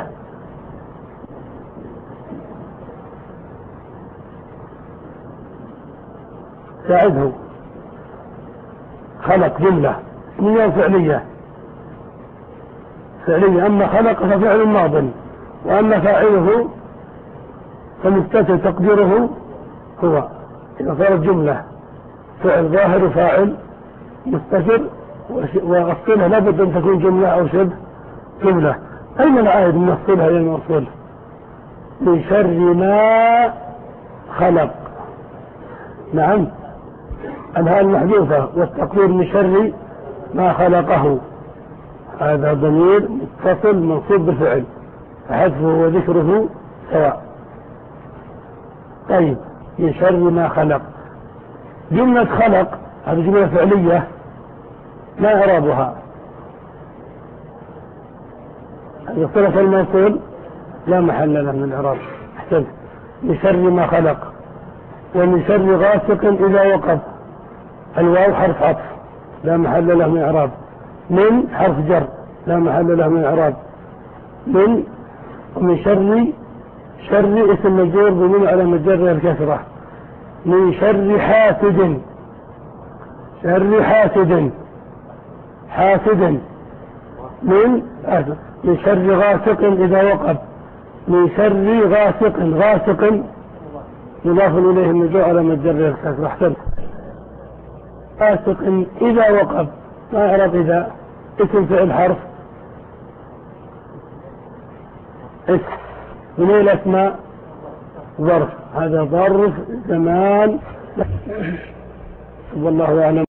ساعده. خلق جملة اسمية فعلية فعلية أما خلق ففعل ماض، وأما فاعله فمستتر تقديره هو. إذا صارت جملة فعل ظاهر وفاعل مستتر، والصلة لابد أن تكون جملة أو شبه جملة. أين العائد من الصلة إلى الموصول؟ من شر ما خلق. نعم، الهاء المحذوفة والتقدير من شر ما خلقه، هذا ضمير متصل منصوب بالفعل فحذفه وذكره سواء. طيب، من شر ما خلق. جملة خلق هذه جملة فعلية ما إعرابها؟ هذه صلة الموصول لا محل له من الإعراب. احسنت. من شر ما خلق. ومن شر غاسق إذا وقب، الواو حرف عطف لا محل له من إعراب. من حرف جر لا محل له من إعراب. من ومن شر شر اسم مجرور بمن على مجره الكسرة. من شر حاسد، شر حاسد حاسد. من آسف. من شر غاسق إذا وقب. من شر غاسق، غاسق مضاف إليه المجرور على مجره الكسرة. احسنت. غاسق إذا وقب ما أعرف؟ إذا اسم فعل حرف اسم من الأسماء ظرف، هذا ظرف زمان والله أعلم.